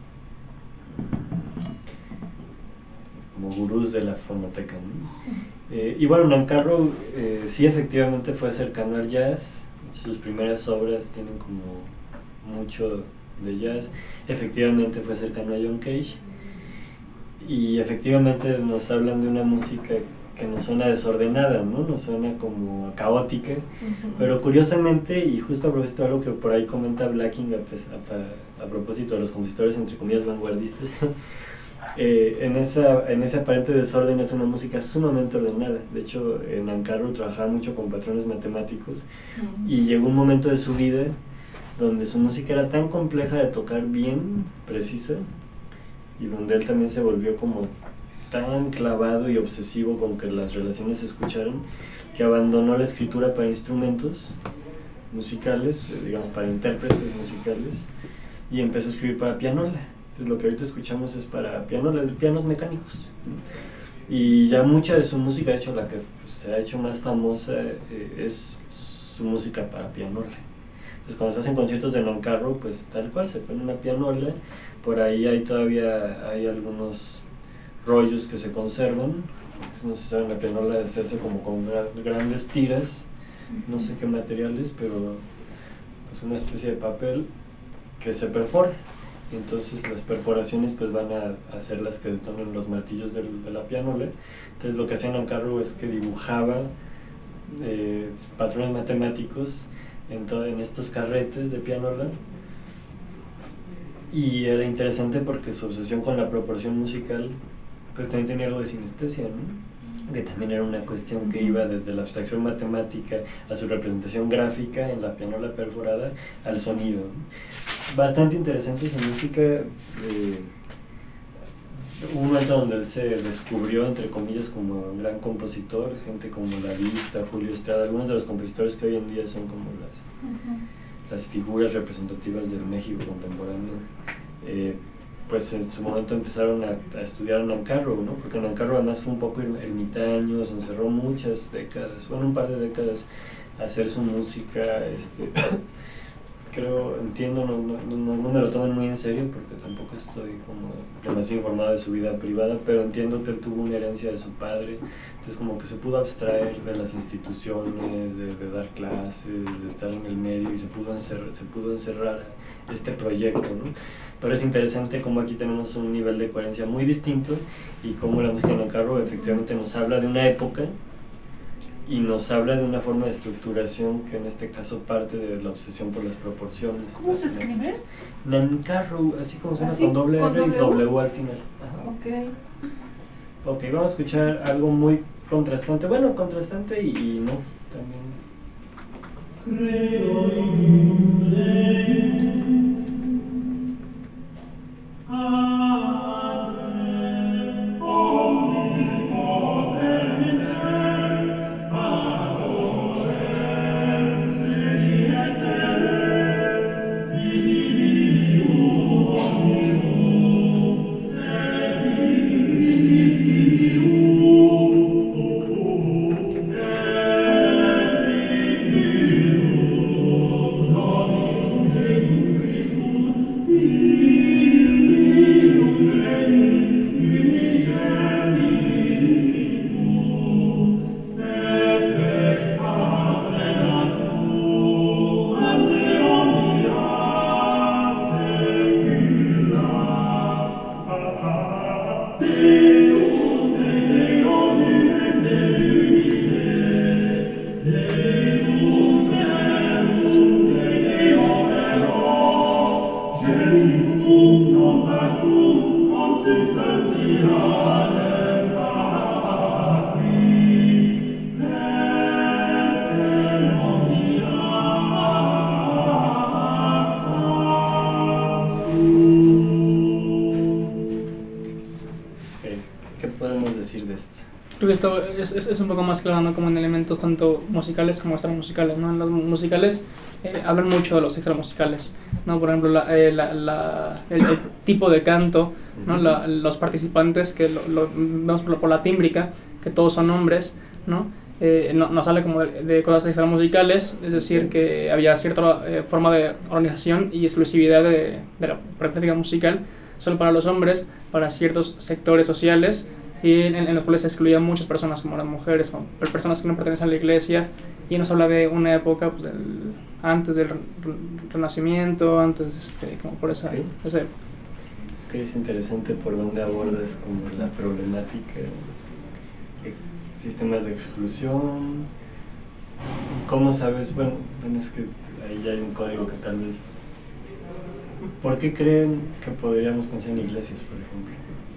como gurús de la fonoteca, ¿no? Eh, y bueno, Nancarrow eh, sí efectivamente fue cercano al jazz, sus primeras obras tienen como mucho de jazz, efectivamente fue cercano a John Cage, y efectivamente nos hablan de una música que nos suena desordenada, ¿no? Nos suena como caótica, uh-huh. Pero curiosamente, y justo a propósito de algo que por ahí comenta Blacking a, a, a propósito de los compositores entre comillas vanguardistas, eh, en, esa, en ese aparente desorden es una música sumamente ordenada. De hecho, en Nancarrow trabajaba mucho con patrones matemáticos, uh-huh. Y llegó un momento de su vida donde su música era tan compleja de tocar bien, precisa, y donde él también se volvió como tan clavado y obsesivo con que las relaciones se escucharan, que abandonó la escritura para instrumentos musicales, digamos para intérpretes musicales, y empezó a escribir para pianola. Entonces lo que ahorita escuchamos es para pianola, pianos mecánicos, y ya mucha de su música, de hecho la que pues, se ha hecho más famosa eh, es su música para pianola. Entonces cuando se hacen conciertos de Nancarrow, pues tal cual, se pone una pianola, por ahí hay todavía hay algunos rollos que se conservan, porque no se sabe, la pianola se hace como con gra- grandes tiras, no sé qué materiales, pero pues una especie de papel que se perfora, y entonces las perforaciones pues van a, a ser las que detonan los martillos del, de la pianola. Entonces lo que hacía Nancarrow es que dibujaba eh, patrones matemáticos en, to- en estos carretes de pianola, y era interesante porque su obsesión con la proporción musical pues también tenía algo de sinestesia, ¿no? Que también era una cuestión que iba desde la abstracción matemática a su representación gráfica en la pianola perforada al sonido, ¿no? Bastante interesante su música. Eh, un momento donde él se descubrió, entre comillas, como un gran compositor, gente como La Vista, Julio Estrada, algunos de los compositores que hoy en día son como las, uh-huh. las figuras representativas del México contemporáneo. Eh, pues en su momento empezaron a, a estudiar Nancarrow, ¿no? Porque Nancarrow además fue un poco ermitaño, se encerró muchas décadas, bueno, un par de décadas a hacer su música, este, creo, entiendo, no, no, no, no me lo toman muy en serio porque tampoco estoy como demasiado informado de su vida privada, pero entiendo que él tuvo una herencia de su padre, entonces como que se pudo abstraer de las instituciones, de, de dar clases, de estar en el medio, y se pudo encerrar, se pudo encerrar este proyecto, ¿no? Pero es interesante cómo aquí tenemos un nivel de coherencia muy distinto, y cómo la música de Nancarrow efectivamente nos habla de una época y nos habla de una forma de estructuración que en este caso parte de la obsesión por las proporciones. ¿Cómo se escribe? Nancarrow, así como suena, ¿Así? con doble ¿Con R doble? y W al final. Ajá. Ok. Ok, vamos a escuchar algo muy contrastante, bueno, contrastante y, y no, también. esto es, es, es un poco más claro, ¿no? Como en elementos tanto musicales como extramusicales, ¿no? En los musicales eh, hablan mucho de los extramusicales, ¿no? Por ejemplo, la, eh, la, la, el, el tipo de canto, ¿no? La, los participantes, que lo, lo vemos por, por la tímbrica, que todos son hombres, ¿no? Eh, no, nos habla como de, de cosas extramusicales, es decir, que había cierta eh, forma de organización y exclusividad de, de la práctica musical solo para los hombres, para ciertos sectores sociales, y en, en los cuales se excluían muchas personas, como las mujeres, como personas que no pertenecen a la iglesia, y nos habla de una época pues, del, antes del Renacimiento, antes, este, como por esa, okay. esa época. Okay, es interesante por dónde abordas como la problemática, sistemas de exclusión. ¿Cómo sabes? Bueno, bueno, es que ahí ya hay un código que tal vez... ¿Por qué creen que podríamos pensar en iglesias, por ejemplo?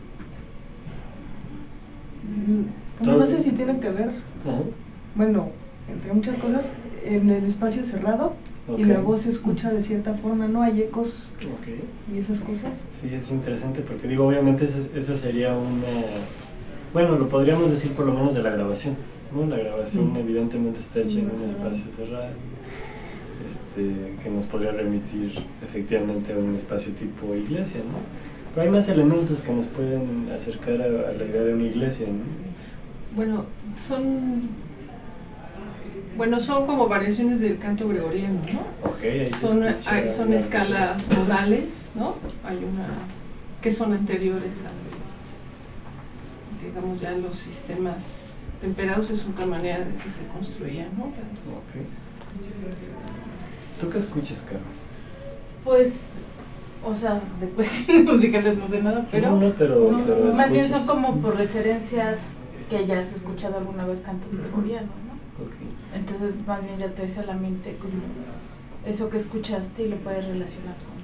Como no sé si tiene que ver, Ajá. bueno, entre muchas cosas, en el espacio cerrado, okay. Y la voz se escucha de cierta forma, ¿no? Hay ecos, okay. Y esas cosas. Sí, es interesante porque digo, obviamente esa, esa sería una... Bueno, lo podríamos decir por lo menos de la grabación, ¿no? La grabación mm. evidentemente está hecha en un espacio cerrado, este, que nos podría remitir efectivamente a un espacio tipo iglesia, ¿no? Pero hay más elementos que nos pueden acercar a, a la idea de una iglesia, ¿no? Bueno, son... Bueno, son como variaciones del canto gregoriano, ¿no? Okay, ahí son hay, son escalas modales, ¿no? Hay una... que son anteriores a... digamos ya los sistemas temperados, es otra manera de que se construían, ¿no? Las... Okay. ¿Tú qué escuchas, Caro? Pues, o sea, de cuestiones musicales no sé nada, pero, no, no, pero, no, pero más bien son como por referencias que hayas escuchado alguna vez cantos gregorianos, ¿no? Okay. Entonces más bien ya te dice a la mente como eso que escuchaste y lo puedes relacionar con...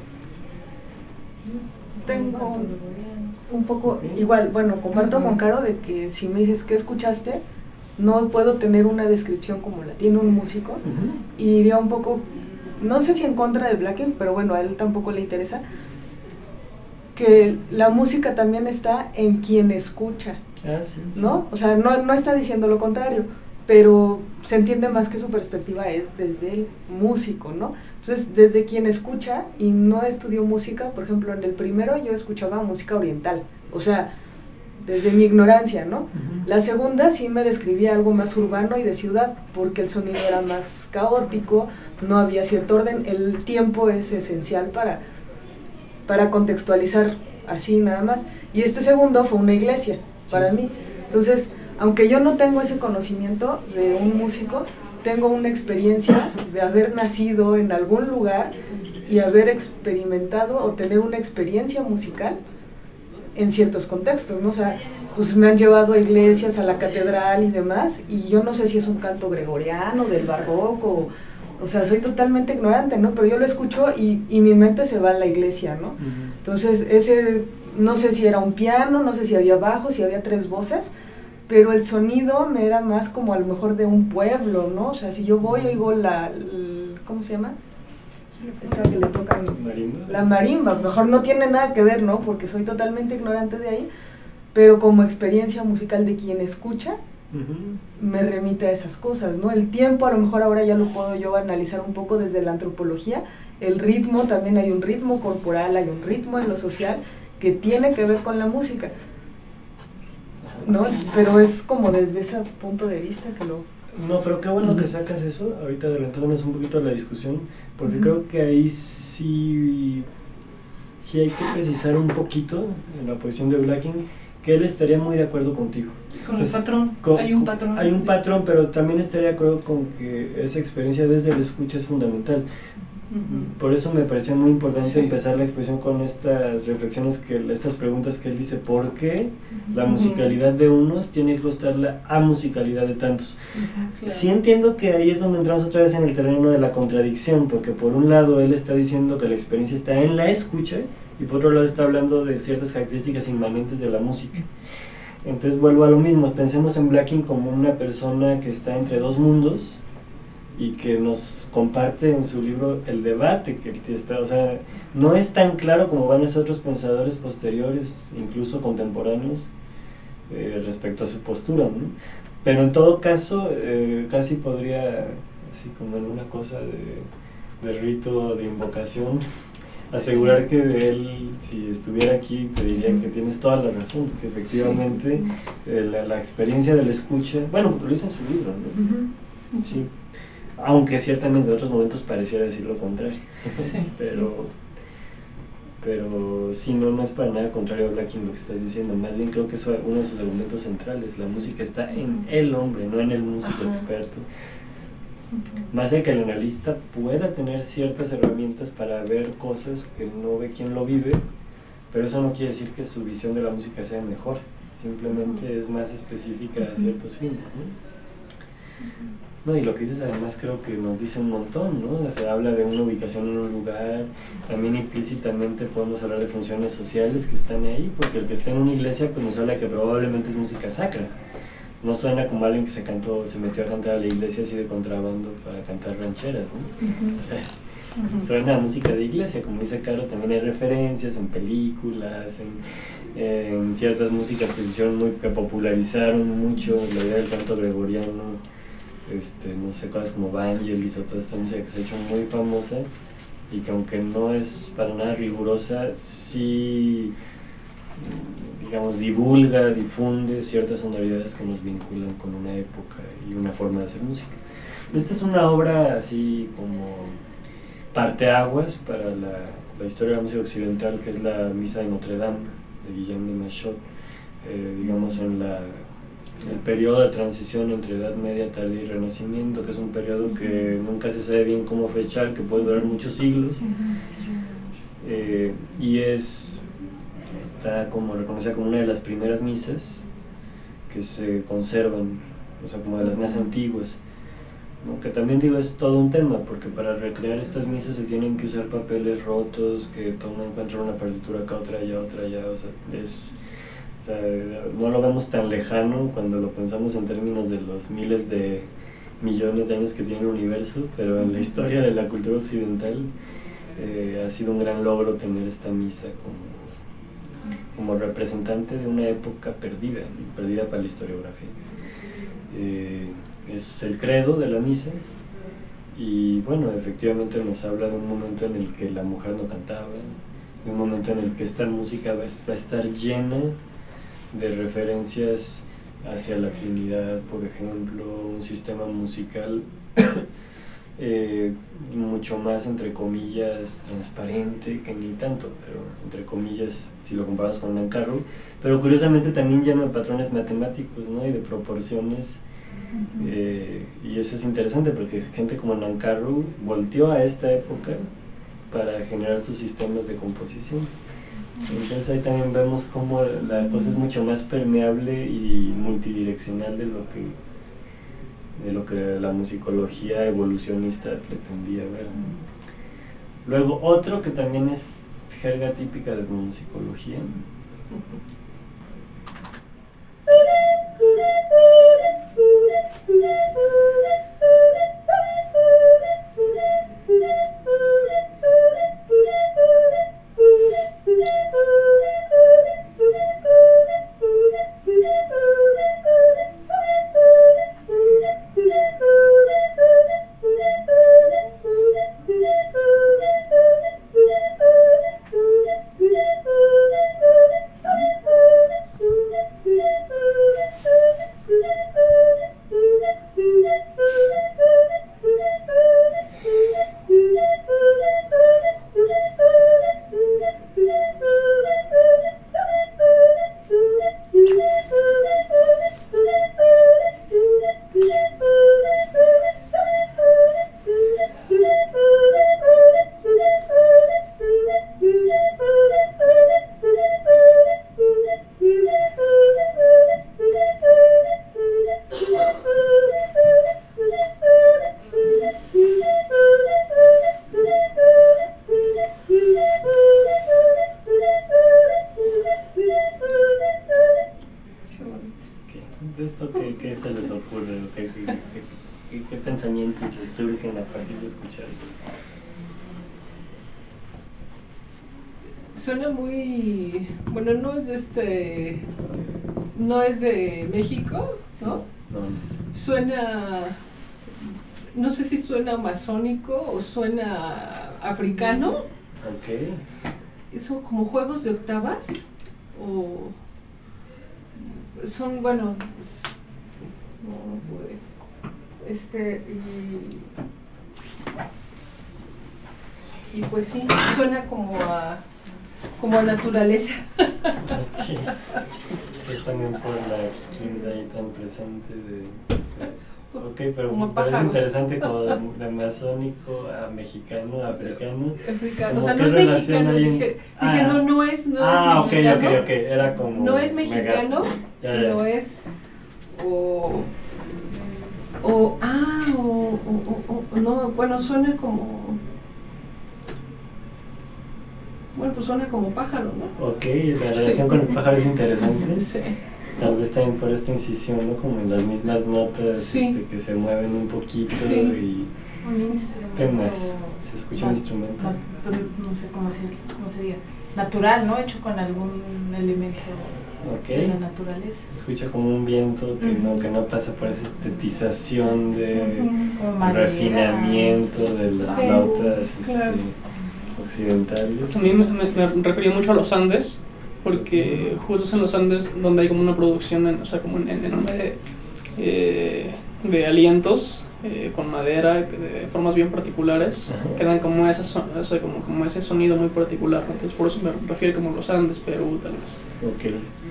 Tengo un poco, igual, bueno, comparto uh-huh. con Caro de que si me dices ¿qué escuchaste? No puedo tener una descripción como la tiene un músico, uh-huh. y iría un poco, no sé si en contra de Blacking, pero bueno, a él tampoco le interesa, que la música también está en quien escucha, ah, sí, sí. ¿no? O sea, no, no está diciendo lo contrario, pero se entiende más que su perspectiva es desde el músico, ¿no? Entonces, desde quien escucha y no estudió música, por ejemplo, en el primero yo escuchaba música oriental, o sea, desde mi ignorancia, ¿no? Uh-huh. La segunda sí me describía algo más urbano y de ciudad, porque el sonido era más caótico, no había cierto orden, el tiempo es esencial para, para contextualizar así nada más, y este segundo fue una iglesia para sí. mí, entonces... Aunque yo no tengo ese conocimiento de un músico, tengo una experiencia de haber nacido en algún lugar y haber experimentado o tener una experiencia musical en ciertos contextos, ¿no? O sea, pues me han llevado a iglesias, a la catedral y demás, y yo no sé si es un canto gregoriano, del barroco, o sea, soy totalmente ignorante, ¿no? Pero yo lo escucho y, y mi mente se va a la iglesia, ¿no? Uh-huh. Entonces, ese, no sé si era un piano, no sé si había bajo, si había tres voces, pero el sonido me era más como a lo mejor de un pueblo, ¿no? O sea, si yo voy oigo la, la ¿cómo se llama? Esta que le tocan, marimba. La marimba, mejor no tiene nada que ver, ¿no? Porque soy totalmente ignorante de ahí, pero como experiencia musical de quien escucha, uh-huh. me remite a esas cosas, ¿no? El tiempo a lo mejor ahora ya lo puedo yo analizar un poco desde la antropología, el ritmo, también hay un ritmo corporal, hay un ritmo en lo social que tiene que ver con la música, ¿no? Pero es como desde ese punto de vista que lo... No, pero qué bueno uh-huh. que sacas eso, ahorita adelantándonos un poquito a la discusión, porque uh-huh. creo que ahí sí, sí hay que precisar un poquito en la posición de Blacking, que él estaría muy de acuerdo contigo. Con pues, el patrón, con, hay un patrón. Hay un patrón, pero también estaría de acuerdo con que esa experiencia desde el escucha es fundamental. Uh-huh. Por eso me parecía muy importante sí. empezar la exposición con estas reflexiones, que estas preguntas que él dice, ¿por qué uh-huh. la musicalidad de unos tiene que costar la amusicalidad de tantos? Uh-huh, claro. Sí entiendo que ahí es donde entramos otra vez en el terreno de la contradicción, porque por un lado él está diciendo que la experiencia está en la escucha, y por otro lado está hablando de ciertas características inmanentes de la música. Entonces vuelvo a lo mismo, pensemos en Blacking como una persona que está entre dos mundos, y que nos comparte en su libro el debate que está, o sea, no es tan claro como van esos otros pensadores posteriores, incluso contemporáneos, eh, respecto a su postura, ¿no? Pero en todo caso, eh, casi podría, así como en una cosa de, de rito, de invocación, asegurar que él, si estuviera aquí, te diría que tienes toda la razón, que efectivamente eh, la, la experiencia de la escucha, bueno, lo dice en su libro, ¿no? Ujú. Sí. Aunque ciertamente en otros momentos pareciera decir lo contrario. Sí, pero, pero sí, no, no es para nada contrario a Blacking lo que estás diciendo. Más bien creo que es uno de sus argumentos centrales. La música está en el hombre, no en el músico Ajá. experto. Más de que el analista pueda tener ciertas herramientas para ver cosas que no ve quien lo vive, pero eso no quiere decir que su visión de la música sea mejor. Simplemente es más específica a ciertos fines, ¿no? No, y lo que dices además creo que nos dice un montón, ¿no? Se habla de una ubicación en un lugar, también implícitamente podemos hablar de funciones sociales que están ahí, porque el que está en una iglesia pues nos habla que probablemente es música sacra. No suena como alguien que se cantó, se metió a cantar a la iglesia así de contrabando para cantar rancheras, ¿no? Ujú. O sea, Ujú. suena a música de iglesia, como dice Caro, también hay referencias en películas, en, en ciertas músicas que se hicieron muy, que popularizaron mucho la idea del canto gregoriano. Este, no sé, cosas como Vangelis o toda esta música que se ha hecho muy famosa y que aunque no es para nada rigurosa, sí, digamos, divulga, difunde ciertas sonoridades que nos vinculan con una época y una forma de hacer música. Esta es una obra así como parteaguas para la, la historia de la música occidental, que es la Misa de Notre Dame de Guillaume de Machaut, eh, digamos en la el periodo de transición entre Edad Media, Tardía y Renacimiento, que es un periodo que nunca se sabe bien cómo fechar, que puede durar muchos siglos, eh, y es está como reconocida como una de las primeras misas que se conservan, o sea, como de las más antiguas, ¿no? Que también digo es todo un tema, porque para recrear estas misas se tienen que usar papeles rotos, que toma encuentra una partitura acá, otra allá, otra allá, o sea, es... O sea, no lo vemos tan lejano cuando lo pensamos en términos de los miles de millones de años que tiene el universo, pero en la historia de la cultura occidental eh, ha sido un gran logro tener esta misa como, como representante de una época perdida, perdida para la historiografía. Eh, es el credo de la misa y bueno, efectivamente nos habla de un momento en el que la mujer no cantaba, de un momento en el que esta música va a estar llena de referencias hacia la Trinidad, por ejemplo, un sistema musical eh, mucho más, entre comillas, transparente, que ni tanto, pero entre comillas, si lo comparamos con Nancarrow, pero curiosamente también llama patrones matemáticos, ¿no? Y de proporciones, eh, y eso es interesante porque gente como Nancarrow volteó a esta época para generar sus sistemas de composición. Entonces ahí también vemos cómo la cosa es mucho más permeable y multidireccional de lo que de lo que la musicología evolucionista pretendía ver. Luego otro que también es jerga típica de la musicología. ¿Esto qué, qué se les ocurre? ¿Qué, qué, qué, qué pensamientos les surgen a partir de escuchar eso? Suena muy... Bueno, no es de este no es de México, ¿no? No. Suena, no sé si suena masónico o suena africano. Ok. Son como juegos de octavas o son, bueno, no, no pude. Este, y, y pues sí, suena como a, como a naturaleza. Okay. Es también por la actividad ahí tan presente de... Ok, pero Como me parece pájaros. interesante como de, de masónico a mexicano, a africano. Africano. O Como sea, qué no es relación mexicano, hay en- dije, Ah. dije no, no es, no ah, es mexicano. ok, ok, ok, era como... No es mexicano, mega- ya, sino ya. es o o ah o, o, o- o- no, bueno, suena como, bueno, pues suena como pájaro, ¿no? Ok, la relación Sí. con el pájaro es interesante. Sí. Tal vez también por esta incisión, ¿no? Como en las mismas notas Sí. este, que se mueven un poquito Sí. y... Un instrumento. ¿Qué más? ¿Se escucha un na- instrumento? na- no sé cómo, decir, cómo se diga. Natural, ¿no? Hecho con algún elemento de la Ok. naturaleza. Escucha como un viento que, no, que no pasa por esa estetización de Ujú. Como madera, refinamiento de las Sí, flautas este, claro. occidentales. A mí me, me, me refería mucho a los Andes, porque justo es en los Andes donde hay como una producción, en- o sea, como en, en enorme de, eh, de alientos eh, con madera, de formas bien particulares, Ajá. que dan como, esa, son- o sea, como, como ese sonido muy particular, ¿no? Entonces por eso me refiero como los Andes, Perú, tal vez. Ok.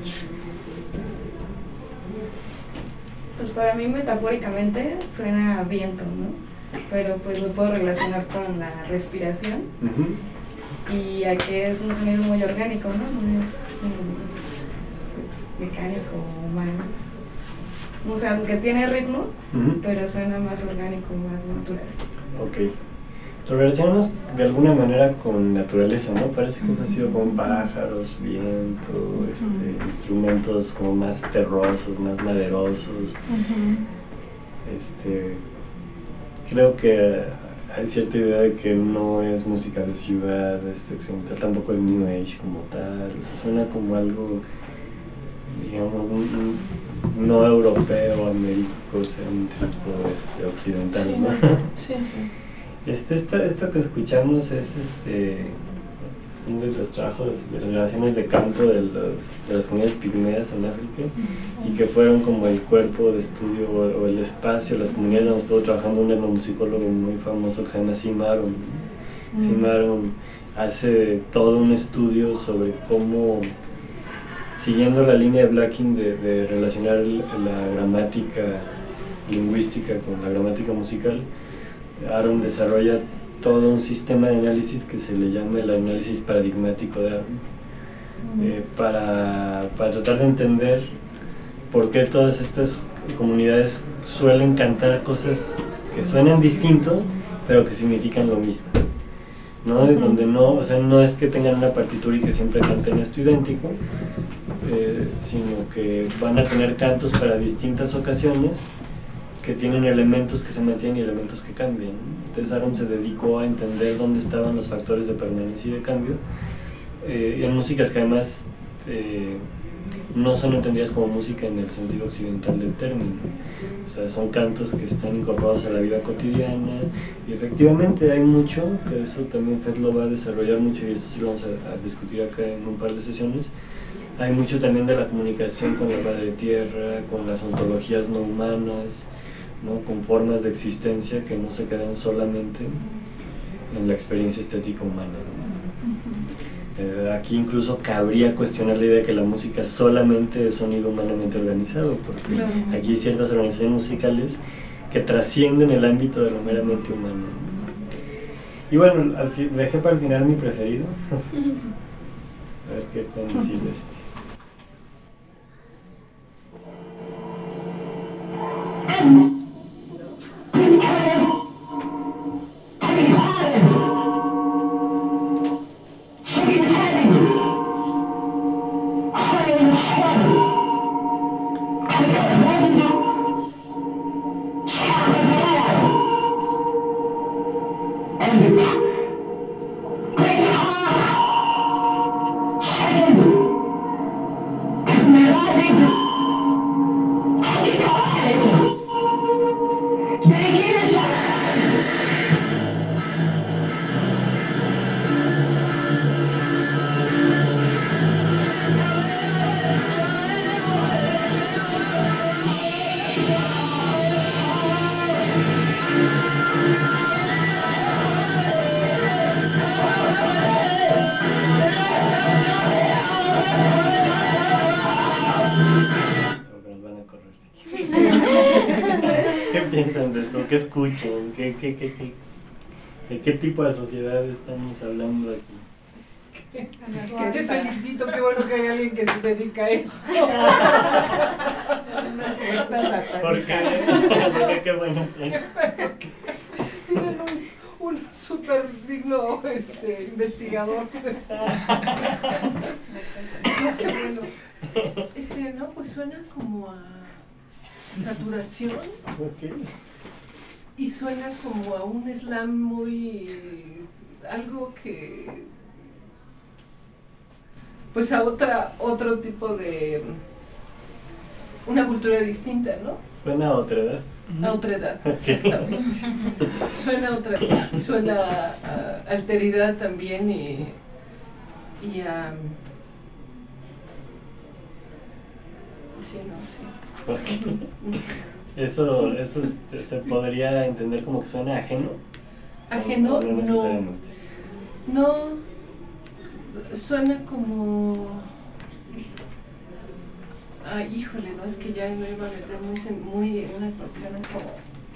Pues para mí metafóricamente suena a viento, ¿no? Pero pues lo puedo relacionar con la respiración Ujú. y a que es un sonido muy orgánico, ¿no? No es mm, pues, mecánico o más, o sea, aunque tiene ritmo, Ujú. pero suena más orgánico, más natural. Ok. Lo relacionamos de alguna manera con naturaleza, ¿no? Parece que eso ha sido como pájaros, viento, este, instrumentos como más terrosos, más maderosos. Este, creo que hay cierta idea de que no es música de ciudad, este, occidental, tampoco es New Age como tal, o sea, suena como algo, digamos, un- un- no europeo, américocéntrico, este, occidental, Sí, ¿no? sí, sí. Este, esta, esto que escuchamos es este, son de los trabajos, de las grabaciones de campo de, los, de las comunidades pigmeas en África y que fueron como el cuerpo de estudio o, o el espacio, las comunidades donde estuvo trabajando un etnomusicólogo muy famoso que se llama Sim Aron. Sim Aron hace todo un estudio sobre cómo, siguiendo la línea de Blacking de, de relacionar la gramática lingüística con la gramática musical, Aron desarrolla todo un sistema de análisis que se le llama el análisis paradigmático de Aron, eh, para, para tratar de entender por qué todas estas comunidades suelen cantar cosas que suenan distinto, pero que significan lo mismo, ¿no? De donde no, o sea, no es que tengan una partitura y que siempre canten esto idéntico, eh, sino que van a tener cantos para distintas ocasiones que tienen elementos que se mantienen y elementos que cambian. Entonces Aron se dedicó a entender dónde estaban los factores de permanencia y de cambio eh, en músicas que además eh, no son entendidas como música en el sentido occidental del término. O sea, son cantos que están incorporados a la vida cotidiana y efectivamente hay mucho, que eso también Fed lo va a desarrollar mucho y esto sí lo vamos a, a discutir acá en un par de sesiones. Hay mucho también de la comunicación con la madre tierra, con las ontologías no humanas, ¿no? Con formas de existencia que no se quedan solamente en la experiencia estética humana, ¿no? Eh, aquí incluso cabría cuestionar la idea de que la música solamente es sonido humanamente organizado, porque Claro. aquí hay ciertas organizaciones musicales que trascienden el ámbito de lo meramente humano, ¿no? Y bueno, al fi- dejé para el final mi preferido. A ver qué pueden decir de este. Thank you. ¿Qué piensan de eso? ¿Qué escuchan? ¿Qué, qué, qué, qué, ¿De qué tipo de sociedad estamos hablando aquí? Te felicito, qué bueno que hay alguien que se dedica a eso. ¿Por qué? ¿Por qué? Qué bueno. Tienen un, un súper digno este, investigador. No, qué bueno. Este, no, pues suena como a saturación. Okay. Y suena como a un slam muy... algo que... pues a otra otro tipo de... una cultura distinta, ¿no? Suena a otra edad. A otra edad, Okay. exactamente. Suena a otra edad. Suena a, a alteridad también y, y a... sí, no, sí. Okay. Eso, eso este, se podría entender como que suena ajeno. Ajeno, no, no no. necesariamente. No, suena como... Ay, híjole, no, es que ya me iba a meter muy, sen- muy en una cuestión como...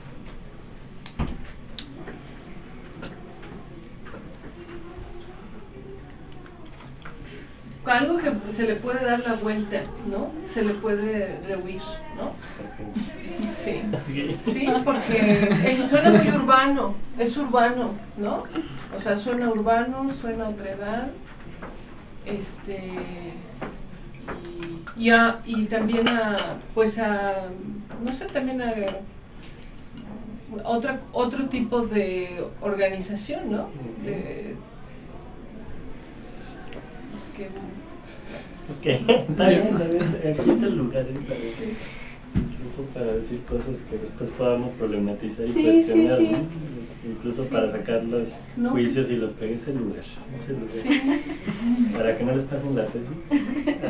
algo que se le puede dar la vuelta, ¿no? Se le puede rehuir, ¿no? Okay. Sí. Okay. Sí, porque eh, suena muy urbano, es urbano, ¿no? O sea, suena urbano, suena a otra edad, este, y, y, a, y también a, pues a, no sé, también a otra, otro tipo de organización, ¿no? De, que, Ok, está bien, está bien, aquí es el lugar, está bien. sí. Incluso para decir cosas que después podamos problematizar y Sí, cuestionar, sí, sí. ¿no? Es- Incluso Sí. para sacar los No. juicios y los pegues es el lugar, es el lugar. Sí. Para que no les pasen la tesis.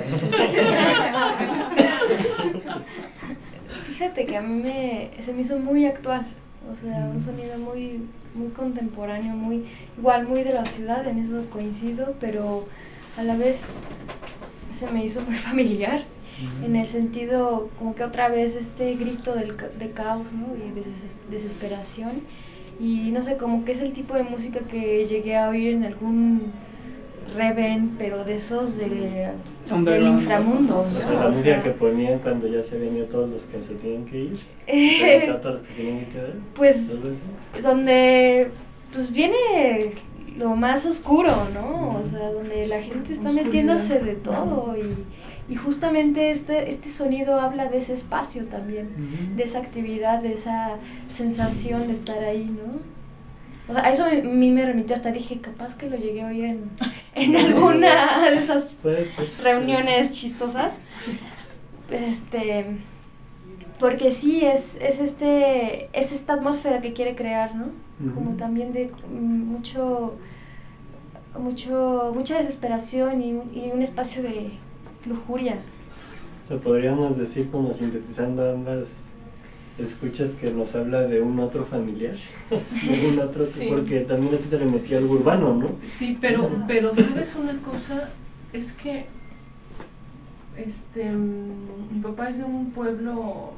Fíjate que a mí me, se me hizo muy actual, o sea, un sonido muy, muy contemporáneo, muy igual, muy de la ciudad, en eso coincido, pero a la vez se me hizo muy familiar, en el sentido como que otra vez este grito del, ca- de caos, ¿no? Y de deses- desesperación, y no sé, como que es el tipo de música que llegué a oír en algún reven, pero de esos de, del Underground, inframundo, O sea, ¿no? la O música sea, que ponían cuando ya se habían ido todos los que se tenían que ir. ¿Se habían todos los que tenían que quedar? pues ¿Todo eso? donde pues viene lo más oscuro, ¿no? O sea, donde la gente está Oscuridad. metiéndose de todo y, y justamente este, este sonido habla de ese espacio también, de esa actividad, de esa sensación de estar ahí, ¿no? O sea, a eso a mí me remitió, hasta dije, capaz que lo llegué a oír en, en alguna de esas Puede ser. reuniones chistosas. Este, porque sí, es, es, este, es esta atmósfera que quiere crear, ¿no? Como Ujú. también de mm, mucho, mucho, mucha desesperación y, un- y un espacio de lujuria. O sea, podríamos decir como sintetizando ambas escuchas que nos habla de un otro familiar, de un otro, Sí. porque también a ti te le metió algo urbano, ¿no? Sí, pero, pero sabes una cosa, es que este mm, mi papá es de un pueblo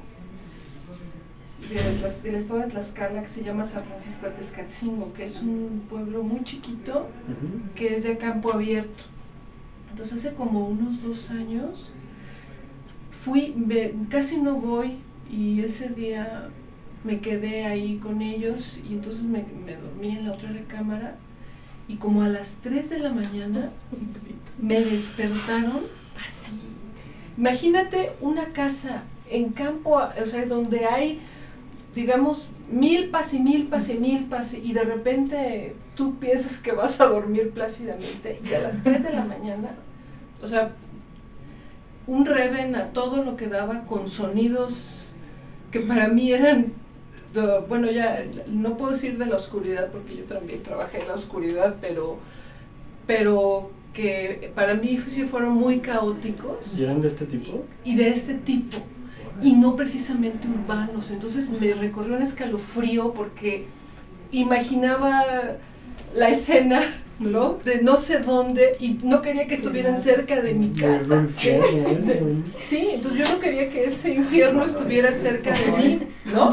de Tlas- del estado de Tlaxcala que se llama San Francisco de Tezcatzingo, que es un pueblo muy chiquito Ujú. que es de campo abierto. Entonces hace como unos dos años fui, ve- casi no voy, y ese día me quedé ahí con ellos y entonces me, me dormí en la otra recámara y como a las tres de la mañana me despertaron así. Imagínate una casa en campo, o sea, donde hay, digamos, milpas y milpas y milpas y de repente tú piensas que vas a dormir plácidamente y a las tres de la mañana, o sea, un reven a todo lo que daba con sonidos que para mí eran, uh, bueno, ya no puedo decir de la oscuridad porque yo también trabajé en la oscuridad, pero, pero que para mí sí fueron muy caóticos ¿Y eran de este tipo? y de este tipo, y no precisamente urbanos. Entonces me recorrió un escalofrío porque imaginaba la escena, ¿no? De no sé dónde, y no quería que estuvieran cerca de mi casa. Muy Sí, entonces yo no quería que ese infierno estuviera cerca de mí, ¿no? Ajá.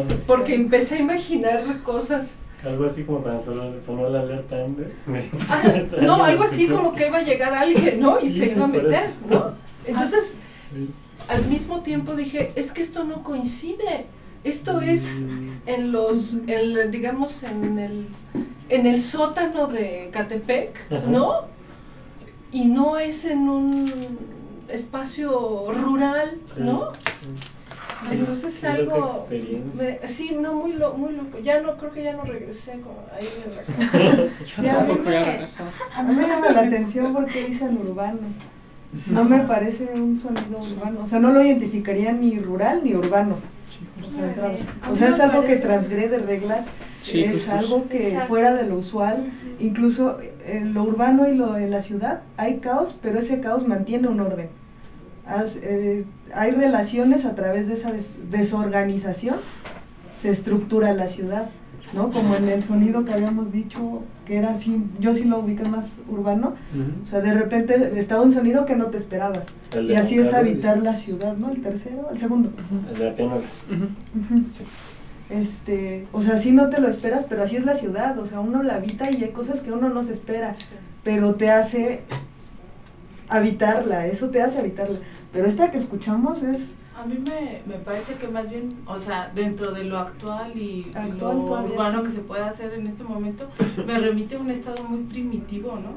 porque empecé a imaginar cosas. Algo así como cuando sonó, sonó la alerta Amber. Ah, no, algo así como que iba a llegar alguien, ¿no? Y Sí, se iba a por meter, eso. ¿no? Entonces, Sí. al mismo tiempo dije, es que esto no coincide. Esto es en los, el, digamos, en el, en el sótano de Catepec, ¿no? Y no es en un espacio rural, ¿no? Entonces Sí, loca algo, experiencia. me- sí, no, muy, lo, muy loco. Ya no, creo que ya no regresé como ahí en la casa. Yo Ya, tampoco ahorita- ya regresó. A mí me llama la atención porque dicen urbano. No me parece un sonido urbano. O sea, no lo identificaría ni rural ni urbano. Sí, O justo. sea, Sí. o sea, es algo que transgrede reglas, Sí, es justo. algo que Exacto. fuera de lo usual. Incluso en lo urbano y lo en la ciudad hay caos, pero ese caos mantiene un orden. Has- eh, hay relaciones a través de esa des- desorganización, se estructura la ciudad, ¿no? Como en el sonido que habíamos dicho, que era así, yo sí lo ubiqué más urbano, o sea, de repente estaba un sonido que no te esperabas. El de Y así Juan es Carlos, habitar la dices. ciudad, ¿no? El tercero, el segundo. El de la pianola. Ujú. Ujú. Este, o sea, sí no te lo esperas, pero así es la ciudad, o sea, uno la habita y hay cosas que uno no se espera, pero te hace habitarla, eso te hace habitarla. Pero esta que escuchamos es A mí me, me parece que más bien, o sea, dentro de lo actual y, y Actual lo todavía urbano sí. que se puede hacer en este momento, me remite a un estado muy primitivo, ¿no?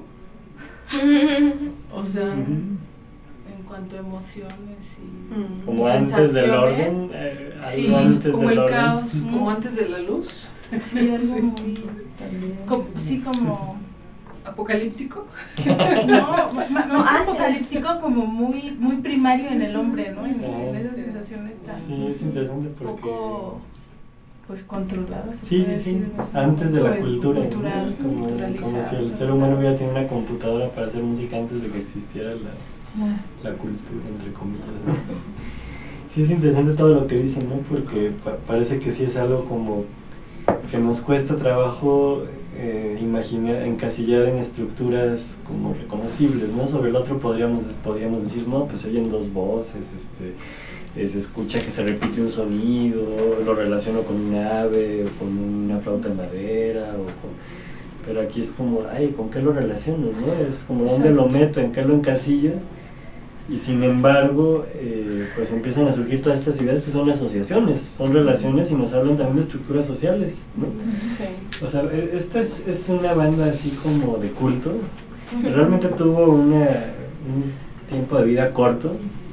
O sea, en cuanto a emociones y, Mm. Como y antes del sensaciones. orden. eh, algo Sí, antes Como del el orden. caos, como antes de la luz, Sí, algo muy, también. como- sí, como, apocalíptico. no, ma- ma- más No, que antes. apocalíptico, como muy, muy primario en el hombre, ¿no? En, en Ah, esas sí. sensaciones tan Sí, es interesante porque. poco, pues, controladas. se Sí, puede sí, sí. decir, en ese Antes de la momento, cultura. ¿no? cultural, Como, como culturalizadas, si el ¿no? ser humano hubiera tenido una computadora para hacer música antes de que existiera la, Ah. la cultura, entre comillas. ¿no? Sí, es interesante todo lo que dicen, ¿no? Porque pa- parece que sí es algo como que nos cuesta trabajo eh, imaginar, encasillar en estructuras como reconocibles, ¿no? Sobre el otro podríamos, podríamos decir, no, pues se oyen dos voces, este, eh, se escucha que se repite un sonido, lo relaciono con un ave, o con una flauta de madera, o con... Pero aquí es como, ay, ¿con qué lo relaciono, no? Es como, ¿dónde lo meto? ¿En qué lo encasillo? Y sin embargo, eh, pues empiezan a surgir todas estas ideas que son asociaciones, son relaciones y nos hablan también de estructuras sociales, ¿no? Sí. O sea, e- esta es, es una banda así como de culto, que realmente tuvo una, un tiempo de vida corto,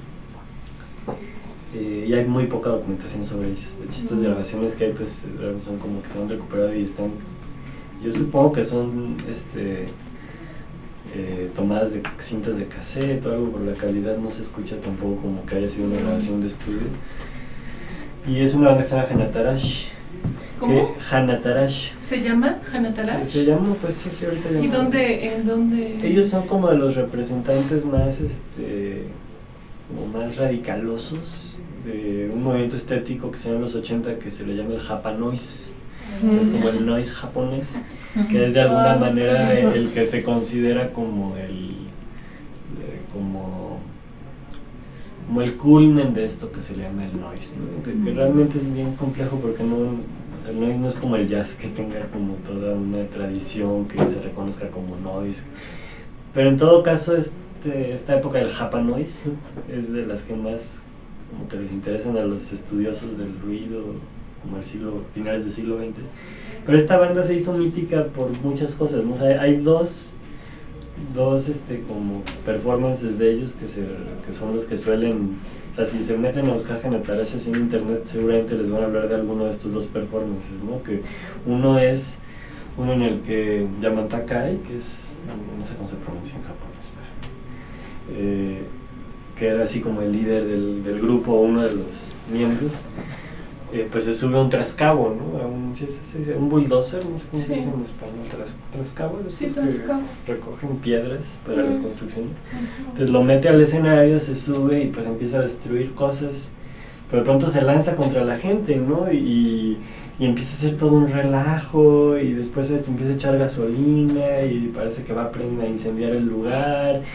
eh, y hay muy poca documentación sobre ellos. De hecho, estas grabaciones que hay pues eh, son como que se han recuperado y están, yo supongo que son este eh, tomadas de cintas de cassette o algo, por la calidad no se escucha tampoco como que haya sido una grabación de estudio. Y es una banda que se llama Hanatarash. ¿Cómo? Que Hanatarash. ¿Se llama Hanatarash? Se, se llama, pues sí, sí, ahorita ¿Y llaman. dónde, en dónde? Ellos son como de los representantes más, este, como más radicalosos de un movimiento estético que se llama en los ochenta que se le llama el Japanoise, que es como el noise japonés, que es de alguna Ah, manera ok. el, el que se considera como el, eh, como, como el culmen de esto que se le llama el noise, ¿no? De que realmente es bien complejo porque no, o sea, el noise no es como el jazz que tenga como toda una tradición que se reconozca como noise, pero en todo caso este, esta época del Japanoise es de las que más como que les interesan a los estudiosos del ruido, como el siglo, finales del siglo veinte. Pero esta banda se hizo mítica por muchas cosas, ¿no? O sea, hay dos, dos este, como performances de ellos que, se, que son los que suelen, o sea, si se meten a buscar Hanatarash así en internet, seguramente les van a hablar de alguno de estos dos performances, ¿no? Que uno es uno en el que Yamanta Kai, que es, no sé cómo se pronuncia en japonés, pero, eh, que era así como el líder del, del grupo, uno de los miembros, eh, pues se sube a un trascabo, ¿no? A un, ¿sí, sí, sí, un bulldozer, no sé cómo Sí. se dice en español, tras, trascabo, Sí, estos que trascabo. recogen piedras para las Mm. construcciones. Entonces lo mete al escenario, se sube y pues empieza a destruir cosas, pero de pronto se lanza contra la gente, ¿no? Y, y empieza a hacer todo un relajo y después se empieza a echar gasolina y parece que va a, prender- a incendiar el lugar.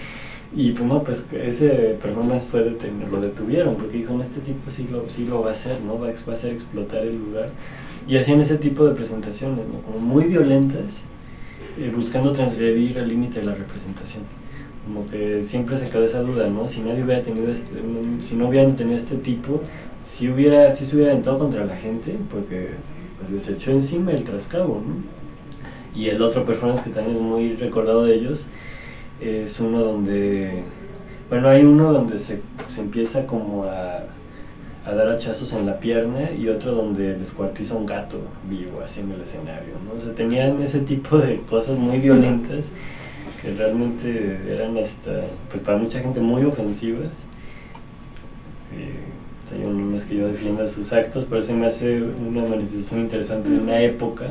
Y pues no, pues ese performance fue deten- lo detuvieron, porque dijo, este tipo sí lo, sí lo va a hacer, ¿no? Va a, va a hacer explotar el lugar. Y hacían ese tipo de presentaciones, ¿no? Como muy violentas, eh, buscando transgredir el límite de la representación. Como que siempre se quedó esa duda, ¿no? Si nadie hubiera tenido este, si no hubieran tenido este tipo, si hubiera, si se hubiera aventado contra la gente, porque pues les echó encima el trascabo, ¿no? Y el otro performance que también es muy recordado de ellos es uno donde, bueno, hay uno donde se, se empieza como a, a dar hachazos en la pierna y otro donde descuartiza un gato vivo así en el escenario, ¿no? O sea, tenían ese tipo de cosas muy violentas que realmente eran hasta, pues para mucha gente muy ofensivas. Eh, o sea, yo no es que yo defienda sus actos, pero se me hace una manifestación interesante de una época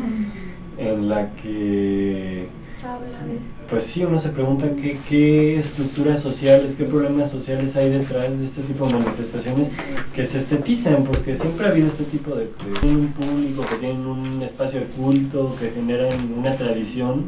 en la que, Habla de... pues sí, uno se pregunta qué, qué estructuras sociales, qué problemas sociales hay detrás de este tipo de manifestaciones que se estetizan, porque siempre ha habido este tipo de, que tienen un público, que tienen un espacio de culto, que generan una tradición,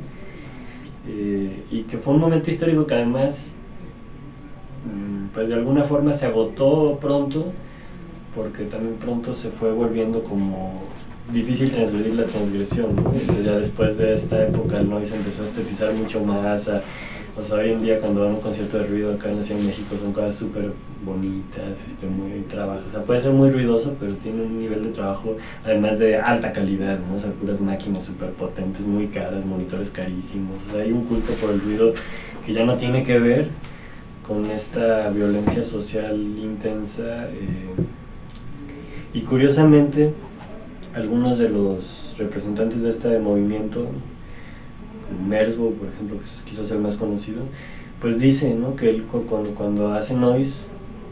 eh, y que fue un momento histórico que además, pues de alguna forma se agotó pronto, porque también pronto se fue volviendo como difícil transgredir la transgresión, ¿no? Entonces ya después de esta época el noise empezó a estetizar mucho más, a, o sea, hoy en día cuando van a un concierto de ruido acá en la Ciudad de México son cosas súper bonitas, este, muy trabajo, o sea, puede ser muy ruidoso, pero tiene un nivel de trabajo además de alta calidad, ¿no? O sea, puras máquinas súper potentes, muy caras, monitores carísimos, o sea, hay un culto por el ruido que ya no tiene que ver con esta violencia social intensa, eh, y curiosamente algunos de los representantes de este movimiento, como Merzbow, por ejemplo, que es quizás el más conocido, pues dice, ¿no?, que él cuando, cuando hace noise,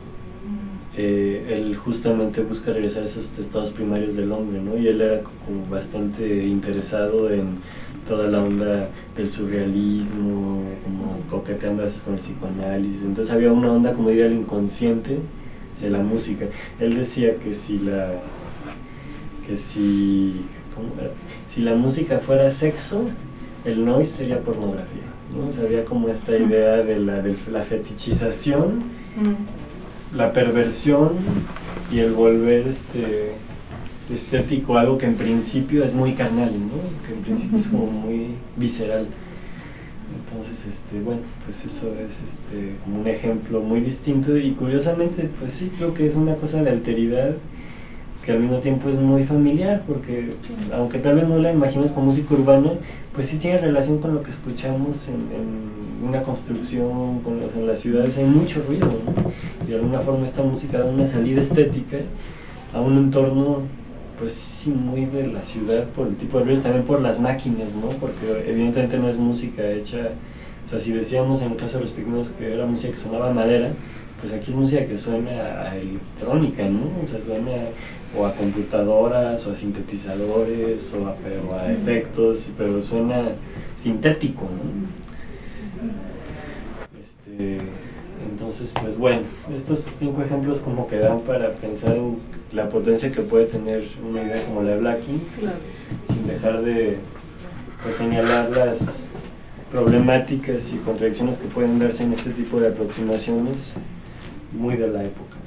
eh, él justamente busca regresar a esos estados primarios del hombre, ¿no? Y él era como bastante interesado en toda la onda del surrealismo, como coqueteando a veces con el psicoanálisis. Entonces había una onda, como diría, el inconsciente de la música. Él decía que si la que si, ¿cómo era? Si la música fuera sexo, el noise sería pornografía, ¿no? O sea, había como esta idea de la, de la fetichización, mm. la perversión y el volver este estético algo que en principio es muy carnal, ¿no? Que en principio es como muy visceral. Entonces, este, bueno, pues eso es este, como un ejemplo muy distinto y curiosamente, pues sí, creo que es una cosa de alteridad que al mismo tiempo es muy familiar, porque aunque tal vez no la imagines como música urbana, pues sí tiene relación con lo que escuchamos en, en una construcción, con los, en las ciudades hay mucho ruido, ¿no? Y de alguna forma esta música da una salida estética a un entorno, pues sí, muy de la ciudad por el tipo de ruido, también por las máquinas, ¿no? Porque evidentemente no es música hecha, o sea, si decíamos en el caso de los Pigmeos que era música que sonaba a madera, pues aquí es música que suena a electrónica, ¿no? O sea, suena o a computadoras, o a sintetizadores, o a, o a efectos, pero suena sintético, ¿no? Este, entonces, pues bueno, estos cinco ejemplos como que dan para pensar en la potencia que puede tener una idea como la de Blacking, claro, sin dejar de pues, señalar las problemáticas y contradicciones que pueden darse en este tipo de aproximaciones muy de la época.